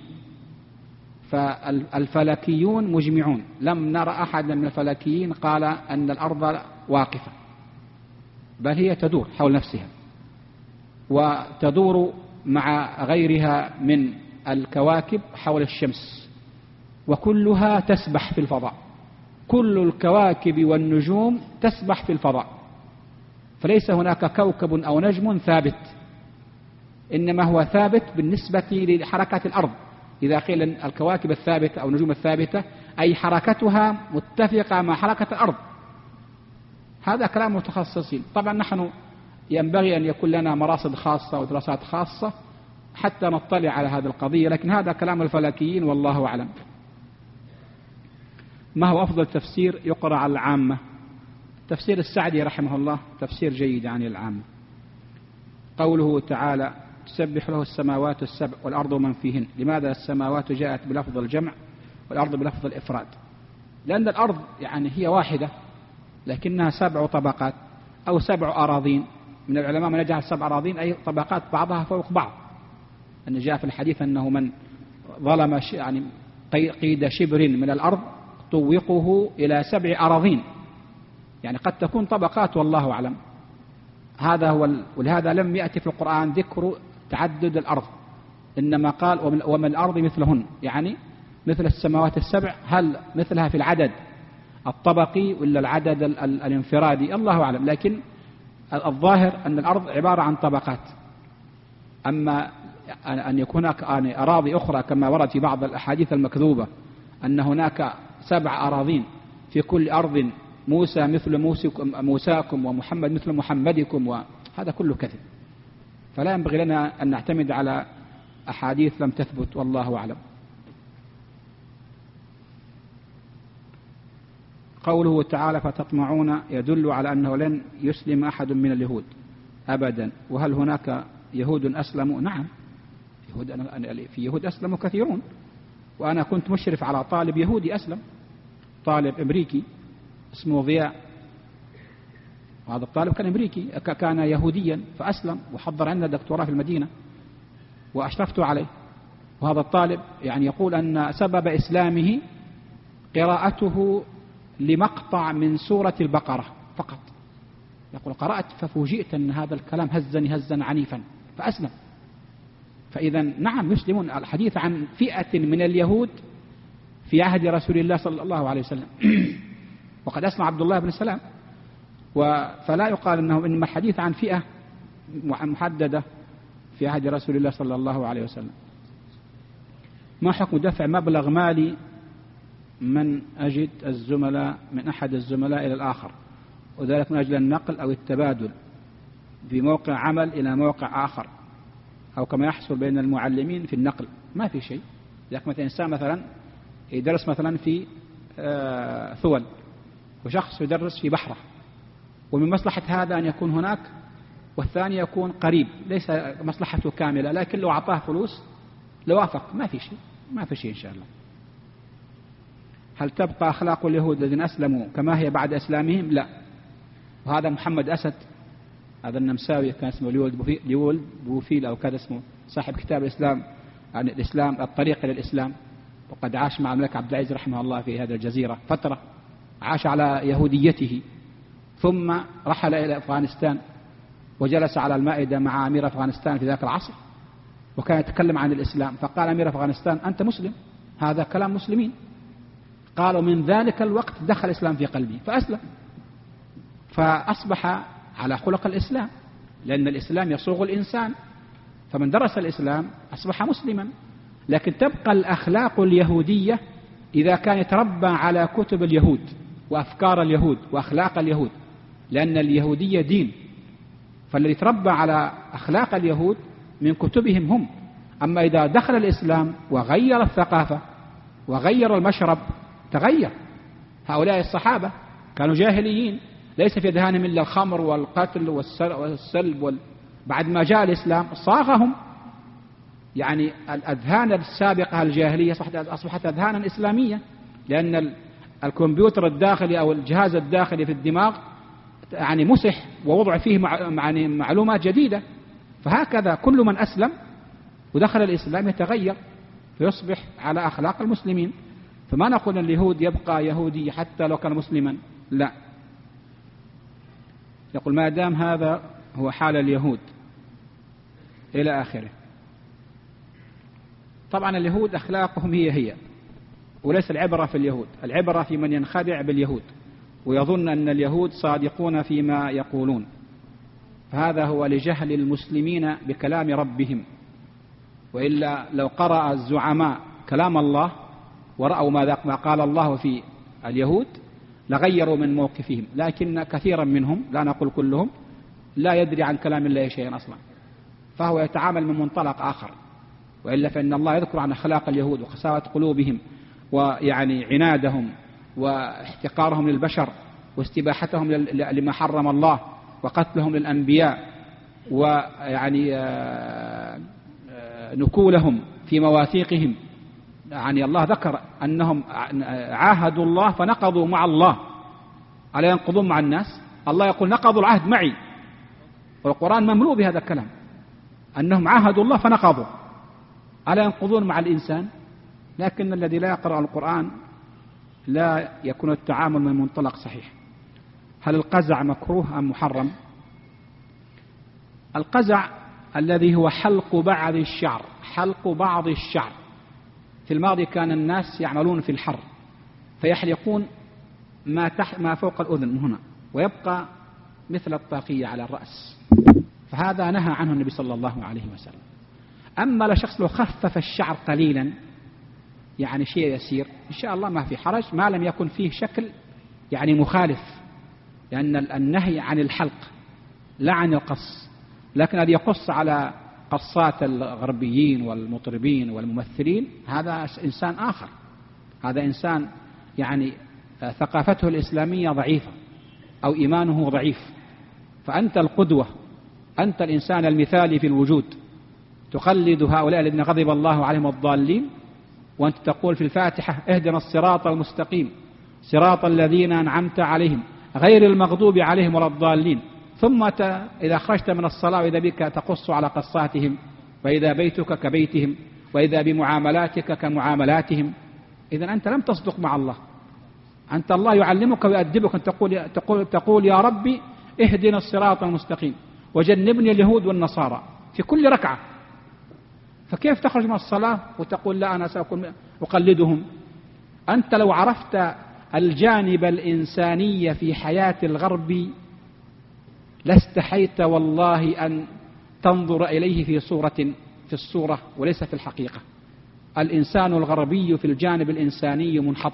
فالفلكيون مجمعون، لم نرى أحد من الفلكيين قال أن الأرض واقفة، بل هي تدور حول نفسها وتدور مع غيرها من الكواكب حول الشمس، وكلها تسبح في الفضاء، كل الكواكب والنجوم تسبح في الفضاء، فليس هناك كوكب أو نجم ثابت، إنما هو ثابت بالنسبة لحركة الأرض. إذا قيل الكواكب الثابتة أو النجوم الثابتة أي حركتها متفقة مع حركة الأرض، هذا كلام متخصصين. طبعا نحن ينبغي أن يكون لنا مراصد خاصة ودراسات خاصة حتى نطلع على هذه القضية، لكن هذا كلام الفلكيين والله أعلم. ما هو أفضل تفسير يقرأ على العامة؟ تفسير السعدي رحمه الله تفسير جيد عن العامة. قوله تعالى تسبح له السماوات السبع والأرض ومن فيهن، لماذا السماوات جاءت بلفظ الجمع والأرض بلفظ الإفراد؟ لأن الأرض يعني هي واحدة لكنها 7 طبقات أو 7 أراضين، من العلماء من يجعل 7 أراضين أي طبقات بعضها فوق بعض، أن جاء في الحديث أنه من ظلم يعني قيد شبر من الأرض طوقه إلى 7 أراضين، يعني قد تكون طبقات والله أعلم. هذا هو ولهذا لم يأتي في القرآن ذكر تعدد الأرض، إنما قال ومن الأرض مثلهن، يعني مثل السماوات السبع، هل مثلها في العدد الطبقي ولا العدد الانفرادي؟ الله أعلم، لكن الظاهر أن الأرض عبارة عن طبقات. أما أن يكون هناك أراضي أخرى كما ورد في بعض الأحاديث المكذوبة أن هناك 7 أراضين في كل أرض موسى مثل موساكم ومحمد مثل محمدكم، وهذا كله كذب، فلا ينبغي لنا أن نعتمد على أحاديث لم تثبت والله أعلم. قوله تعالى فتطمعون يدل على أنه لن يسلم أحد من اليهود أبدا، وهل هناك يهود أسلموا؟ نعم، في يهود أسلموا كثيرون، وأنا كنت مشرف على طالب يهودي أسلم، طالب أمريكي اسمه ضياء، وهذا الطالب كان أمريكي كان يهوديا فأسلم وحضر عندنا دكتوراه في المدينة وأشرفت عليه. وهذا الطالب يعني يقول أن سبب إسلامه قراءته لمقطع من سورة البقرة فقط، يقول قرأت ففوجئت أن هذا الكلام هزني هزا عنيفا فأسلم. فإذا نعم يسلمون. الحديث عن فئة من اليهود في عهد رسول الله صلى الله عليه وسلم وقد أسلم عبد الله بن سلام، فلا يقال إنما الحديث عن فئة محددة في عهد رسول الله صلى الله عليه وسلم. ما حكم دفع مبلغ مالي من أجد الزملاء من أحد الزملاء إلى الآخر، وذلك من أجل النقل أو التبادل بموقع عمل إلى موقع آخر، أو كما يحصل بين المعلمين في النقل؟ ما في شيء. لكن مثلا إنسان مثلا يدرس مثلا في ثول، وشخص يدرس في بحرة، ومن مصلحة هذا أن يكون هناك والثاني يكون قريب، ليس مصلحته كاملة، لكن لو أعطاه فلوس لوافق، ما في شيء، ما في شيء إن شاء الله. هل تبقى أخلاق اليهود الذين أسلموا كما هي بعد إسلامهم؟ لا. وهذا محمد أسد، هذا النمساوي كان اسمه ليولد بوفيل أو كذا اسمه، صاحب كتاب الإسلام عن الإسلام الطريق إلى الإسلام، وقد عاش مع الملك عبد العزيز رحمه الله في هذه الجزيرة فترة، عاش على يهوديته، ثم رحل إلى أفغانستان وجلس على المائدة مع أمير أفغانستان في ذاك العصر، وكان يتكلم عن الإسلام، فقال أمير أفغانستان: أنت مسلم؟ هذا كلام مسلمين. قالوا: من ذلك الوقت دخل الإسلام في قلبي فأسلم، فأصبح على خلق الإسلام، لأن الإسلام يصوغ الإنسان، فمن درس الإسلام أصبح مسلما. لكن تبقى الأخلاق اليهودية إذا كان يتربى على كتب اليهود وأفكار اليهود وأخلاق اليهود، لأن اليهودية دين، فالذي يتربى على أخلاق اليهود من كتبهم هم. أما إذا دخل الإسلام وغير الثقافة وغير المشرب تغير. هؤلاء الصحابة كانوا جاهليين، ليس في أذهانهم إلا الخمر والقتل والسلب بعد ما جاء الإسلام صاغهم، يعني الأذهان السابقة الجاهلية أصبحت أذهانا إسلامية، لأن الكمبيوتر الداخلي أو الجهاز الداخلي في الدماغ يعني مسح ووضع فيه معلومات جديدة. فهكذا كل من أسلم ودخل الإسلام يتغير فيصبح على أخلاق المسلمين. فما نقول أن اليهود يبقى يهودي حتى لو كان مسلما، لا. يقول: ما دام هذا هو حال اليهود إلى آخره. طبعا اليهود أخلاقهم هي، وليس العبرة في اليهود، العبرة في من ينخدع باليهود ويظن أن اليهود صادقون فيما يقولون، فهذا هو لجهل المسلمين بكلام ربهم. وإلا لو قرأ الزعماء كلام الله ورأوا ما قال الله في اليهود لغيروا من موقفهم، لكن كثيرا منهم، لا نقول كلهم، لا يدري عن كلام الله شيئا أصلا، فهو يتعامل من منطلق آخر. وإلا فإن الله يذكر عن أخلاق اليهود وقساوة قلوبهم ويعني عنادهم واحتقارهم للبشر واستباحتهم لما حرم الله وقتلهم للأنبياء ويعني نكولهم في مواثيقهم. يعني الله ذكر أنهم عاهدوا الله فنقضوا مع الله، ألا ينقضون مع الناس؟ الله يقول: نقضوا العهد معي، والقرآن مملوء بهذا الكلام، أنهم عاهدوا الله فنقضوا، ألا ينقضون مع الإنسان؟ لكن الذي لا يقرأ القرآن لا يكون التعامل من منطلق صحيح. هل القزع مكروه أم محرم؟ القزع الذي هو حلق بعض الشعر، حلق بعض الشعر. في الماضي كان الناس يعملون في الحر فيحلقون ما فوق الأذن هنا ويبقى مثل الطاقية على الرأس، فهذا نهى عنه النبي صلى الله عليه وسلم. أما لشخص لو خفف الشعر قليلا يعني شيء يسير إن شاء الله ما في حرج، ما لم يكن فيه شكل يعني مخالف، لأن النهي عن الحلق لا عن القص. لكن الذي يقص على قصات الغربيين والمطربين والممثلين هذا إنسان آخر، هذا إنسان يعني ثقافته الإسلامية ضعيفة أو إيمانه ضعيف. فأنت القدوة، أنت الإنسان المثالي في الوجود، تقلد هؤلاء الذين غضب الله عليهم الضالين، وأنت تقول في الفاتحة: اهدنا الصراط المستقيم صراط الذين أنعمت عليهم غير المغضوب عليهم ولا الضالين. ثم إذا خرجت من الصلاة وإذا بك تقص على قصاتهم، وإذا بيتك كبيتهم، وإذا بمعاملاتك كمعاملاتهم. إذن أنت لم تصدق مع الله، أنت الله يعلمك ويؤدبك أن تقول يا ربي اهدنا الصراط المستقيم وجنبني اليهود والنصارى في كل ركعة. فكيف تخرج من الصلاة وتقول لا أنا سأكون أقلدهم؟ أنت لو عرفت الجانب الإنساني في حياة الغرب لاستحيت والله أن تنظر إليه في الصورة وليس في الحقيقة. الإنسان الغربي في الجانب الإنساني منحط،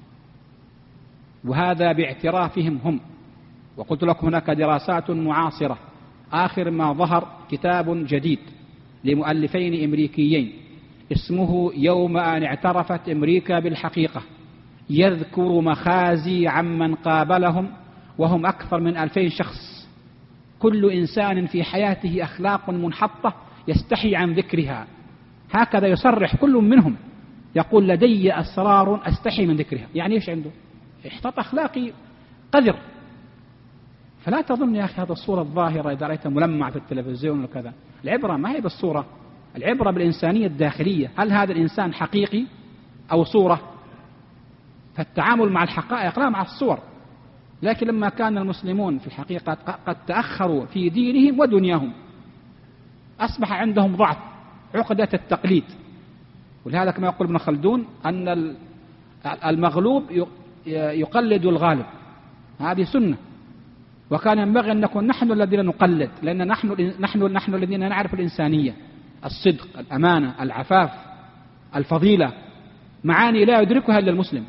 وهذا باعترافهم هم. وقلت لكم هناك دراسات معاصرة، آخر ما ظهر كتاب جديد لمؤلفين أمريكيين اسمه يوم أن اعترفت أمريكا بالحقيقة، يذكر مخازي عمن قابلهم وهم أكثر من 2000 شخص، كل إنسان في حياته أخلاق منحطة يستحي عن ذكرها. هكذا يصرح كل منهم، يقول لدي أسرار أستحي من ذكرها. يعني إيش عنده؟ احتط أخلاقي قذر. فلا تظن يا أخي هذا الصورة الظاهرة إذا رأيتها ملمعة في التلفزيون وكذا. العبرة ما هي بالصورة، العبرة بالإنسانية الداخلية. هل هذا الإنسان حقيقي أو صورة؟ فالتعامل مع الحقائق لا مع الصور. لكن لما كان المسلمون في الحقيقة قد تأخروا في دينهم ودنياهم، أصبح عندهم ضعف، عقدة التقليد. ولهذا كما يقول ابن خلدون أن المغلوب يقلد الغالب، هذه سنة. وكان ينبغي أن نكون نحن الذين نقلد، لأن نحن الذين نعرف الإنسانية، الصدق، الأمانة، العفاف، الفضيلة، معاني لا يدركها إلا المسلم.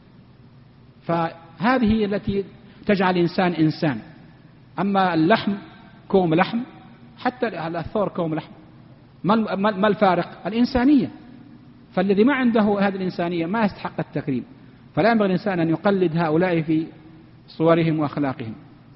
فهذه التي تجعل الإنسان إنسان. أما اللحم كوم لحم، حتى الثور كوم لحم، ما الفارق؟ الإنسانية. فالذي ما عنده هذه الإنسانية ما يستحق التكريم. فلا ينبغي الإنسان أن يقلد هؤلاء في صورهم وأخلاقهم.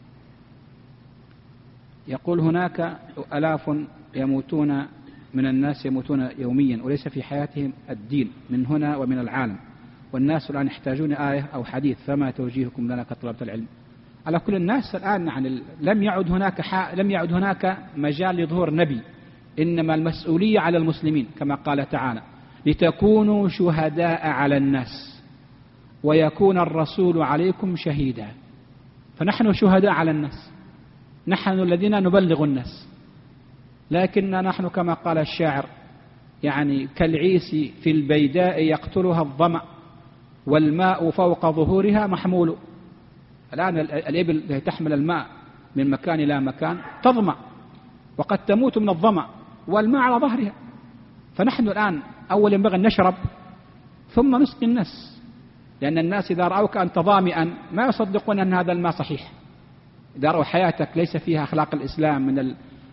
يقول هناك آلاف يموتون من الناس يموتون يوميا وليس في حياتهم الدين من هنا ومن العالم، والناس الآن يحتاجون آية أو حديث، فما توجيهكم لنا كطلبة العلم؟ على كل الناس الآن لم يعد هناك مجال لظهور نبي، إنما المسؤولية على المسلمين كما قال تعالى لتكونوا شهداء على الناس ويكون الرسول عليكم شهيدا. فنحن شهداء على الناس، نحن الذين نبلغ الناس. لكن نحن كما قال الشاعر يعني كالعيس في البيداء يقتلها الظمأ والماء فوق ظهورها محمول. الآن الإبل تحمل الماء من مكان إلى مكان تظمأ وقد تموت من الظمأ والماء على ظهرها. فنحن الآن أول ينبغي أن نشرب ثم نسقي الناس، لأن الناس إذا رأوك أنت ظامئا ما يصدقون أن هذا الماء صحيح. إذا رأوا حياتك ليس فيها أخلاق الإسلام من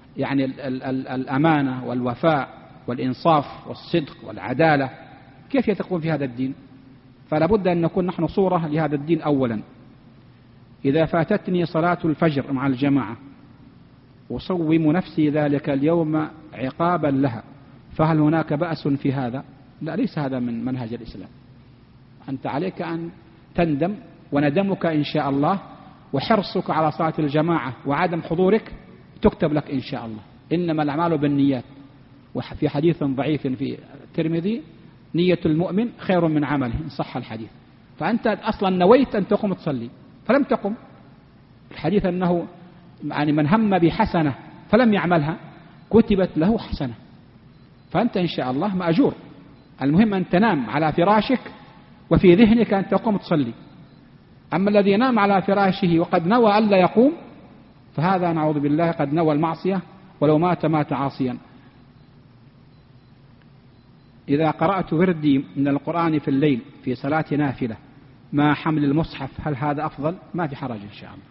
الأمانة والوفاء والإنصاف والصدق والعدالة، كيف يتقون في هذا الدين؟ فلا بد أن نكون نحن صورة لهذا الدين. أولا، إذا فاتتني صلاة الفجر مع الجماعة أصوم نفسي ذلك اليوم عقابا لها، فهل هناك بأس في هذا؟ لا، ليس هذا من منهج الإسلام. أنت عليك أن تندم، وندمك إن شاء الله وحرصك على صلاة الجماعة وعدم حضورك تكتب لك إن شاء الله. إنما الأعمال بالنيات. وفي حديث ضعيف في الترمذي نية المؤمن خير من عمله إن صح الحديث. فأنت أصلا نويت أن تقوم تصلي فلم تقم. الحديث أنه يعني من هم بحسنة فلم يعملها كتبت له حسنة. فأنت إن شاء الله مأجور. المهم أن تنام على فراشك وفي ذهنك أن تقوم تصلي. أما الذي ينام على فراشه وقد نوى ألا يقوم فهذا نعوذ بالله قد نوى المعصية، ولو مات عاصيا. إذا قرأت وردي من القرآن في الليل في صلاة نافلة مع حمل المصحف هل هذا أفضل؟ ما في حرج إن شاء الله.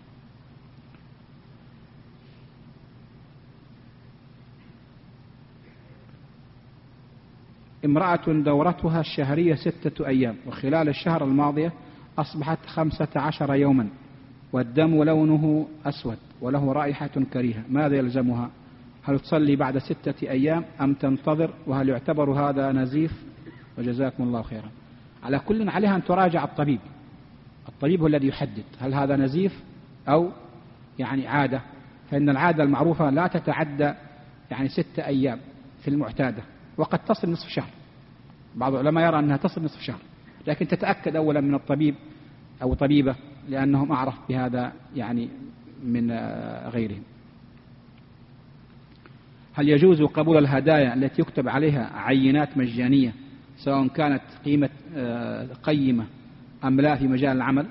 امرأة دورتها الشهرية 6 أيام وخلال الشهر الماضية أصبحت 15 يوما والدم لونه أسود وله رائحة كريهة، ماذا يلزمها؟ هل تصلي بعد 6 أيام أم تنتظر؟ وهل يعتبر هذا نزيف؟ وجزاكم الله خيرا. على كل عليها أن تراجع الطبيب. الطبيب هو الذي يحدد هل هذا نزيف أو يعني عادة، فإن العادة المعروفة لا تتعدى يعني 6 أيام في المعتادة، وقد تصل نصف شهر. بعض العلماء يرى أنها تصل نصف شهر، لكن تتأكد أولا من الطبيب أو طبيبة لأنهم أعرف بهذا يعني من غيرهم. هل يجوز قبول الهدايا التي يكتب عليها عينات مجانية سواء كانت قيمة قيمة أم لا في مجال العمل؟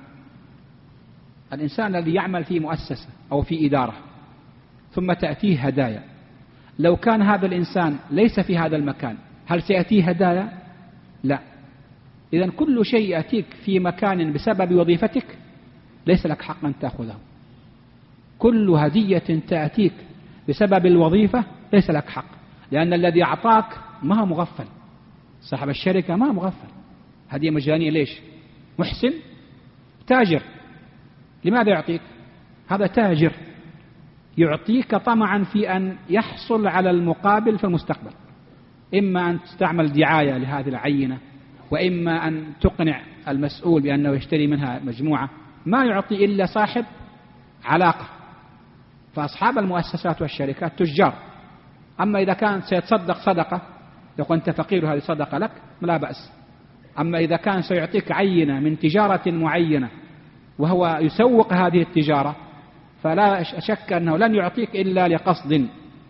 الإنسان الذي يعمل في مؤسسة أو في إدارة ثم تأتيه هدايا لو كان هذا الإنسان ليس في هذا المكان هل سيأتيه هدايا؟ لا. إذن كل شيء يأتيك في مكان بسبب وظيفتك ليس لك حق أن تأخذه. كل هدية تأتيك بسبب الوظيفة ليس لك حق، لأن الذي أعطاك ما هو مغفل، صاحب الشركة ما هو مغفل، هدية مجانية. ليش؟ محسن تاجر، لماذا يعطيك؟ هذا تاجر يعطيك طمعا في أن يحصل على المقابل في المستقبل، إما أن تستعمل دعاية لهذه العينة، وإما أن تقنع المسؤول بأنه يشتري منها مجموعة. ما يعطي إلا صاحب علاقة. فأصحاب المؤسسات والشركات تجار. أما إذا كان سيتصدق صدقة، لو كنت فقير هذه صدقة لك لا بأس. أما إذا كان سيعطيك عينة من تجارة معينة وهو يسوق هذه التجارة، فلا شك أنه لن يعطيك إلا لقصد.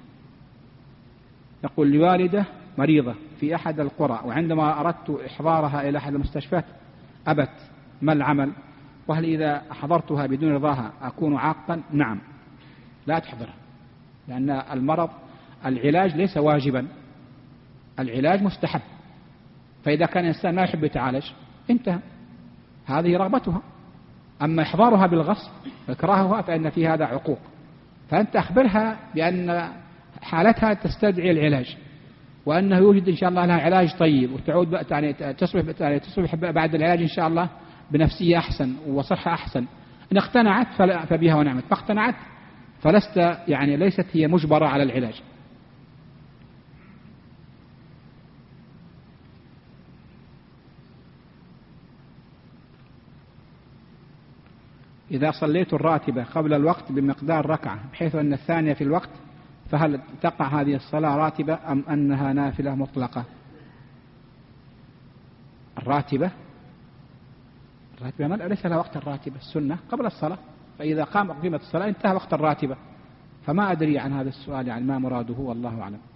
يقول لوالدة مريضة في أحد القرى، وعندما أردت إحضارها إلى أحد المستشفيات أبت. ما العمل؟ وهل إذا حضرتها بدون رضاها أكون عاقا؟ نعم، لا تحضرها، لأن المرض العلاج ليس واجبا، العلاج مستحب. فإذا كان الإنسان لا يحب يتعالج انتهى، هذه رغبتها. أما إحضارها بالغصب إكراهها فإن في هذا عقوق. فأنت أخبرها بأن حالتها تستدعي العلاج، وأنه يوجد إن شاء الله لها علاج طيب، وتعود تصبح بعد العلاج إن شاء الله بنفسية أحسن وصحة أحسن. إن اقتنعت فبها ونعمت، ما اقتنعت فلست ليست هي مجبرة على العلاج. إذا صليت الراتبة قبل الوقت بمقدار ركعة بحيث أن الثانية في الوقت، فهل تقع هذه الصلاة راتبة أم أنها نافلة مطلقة؟ الراتبة ليس لها وقت. الراتبة السنة قبل الصلاة، فإذا قيمت الصلاة انتهى وقت الراتبة. فما أدري عن هذا السؤال ما مراده، والله أعلم.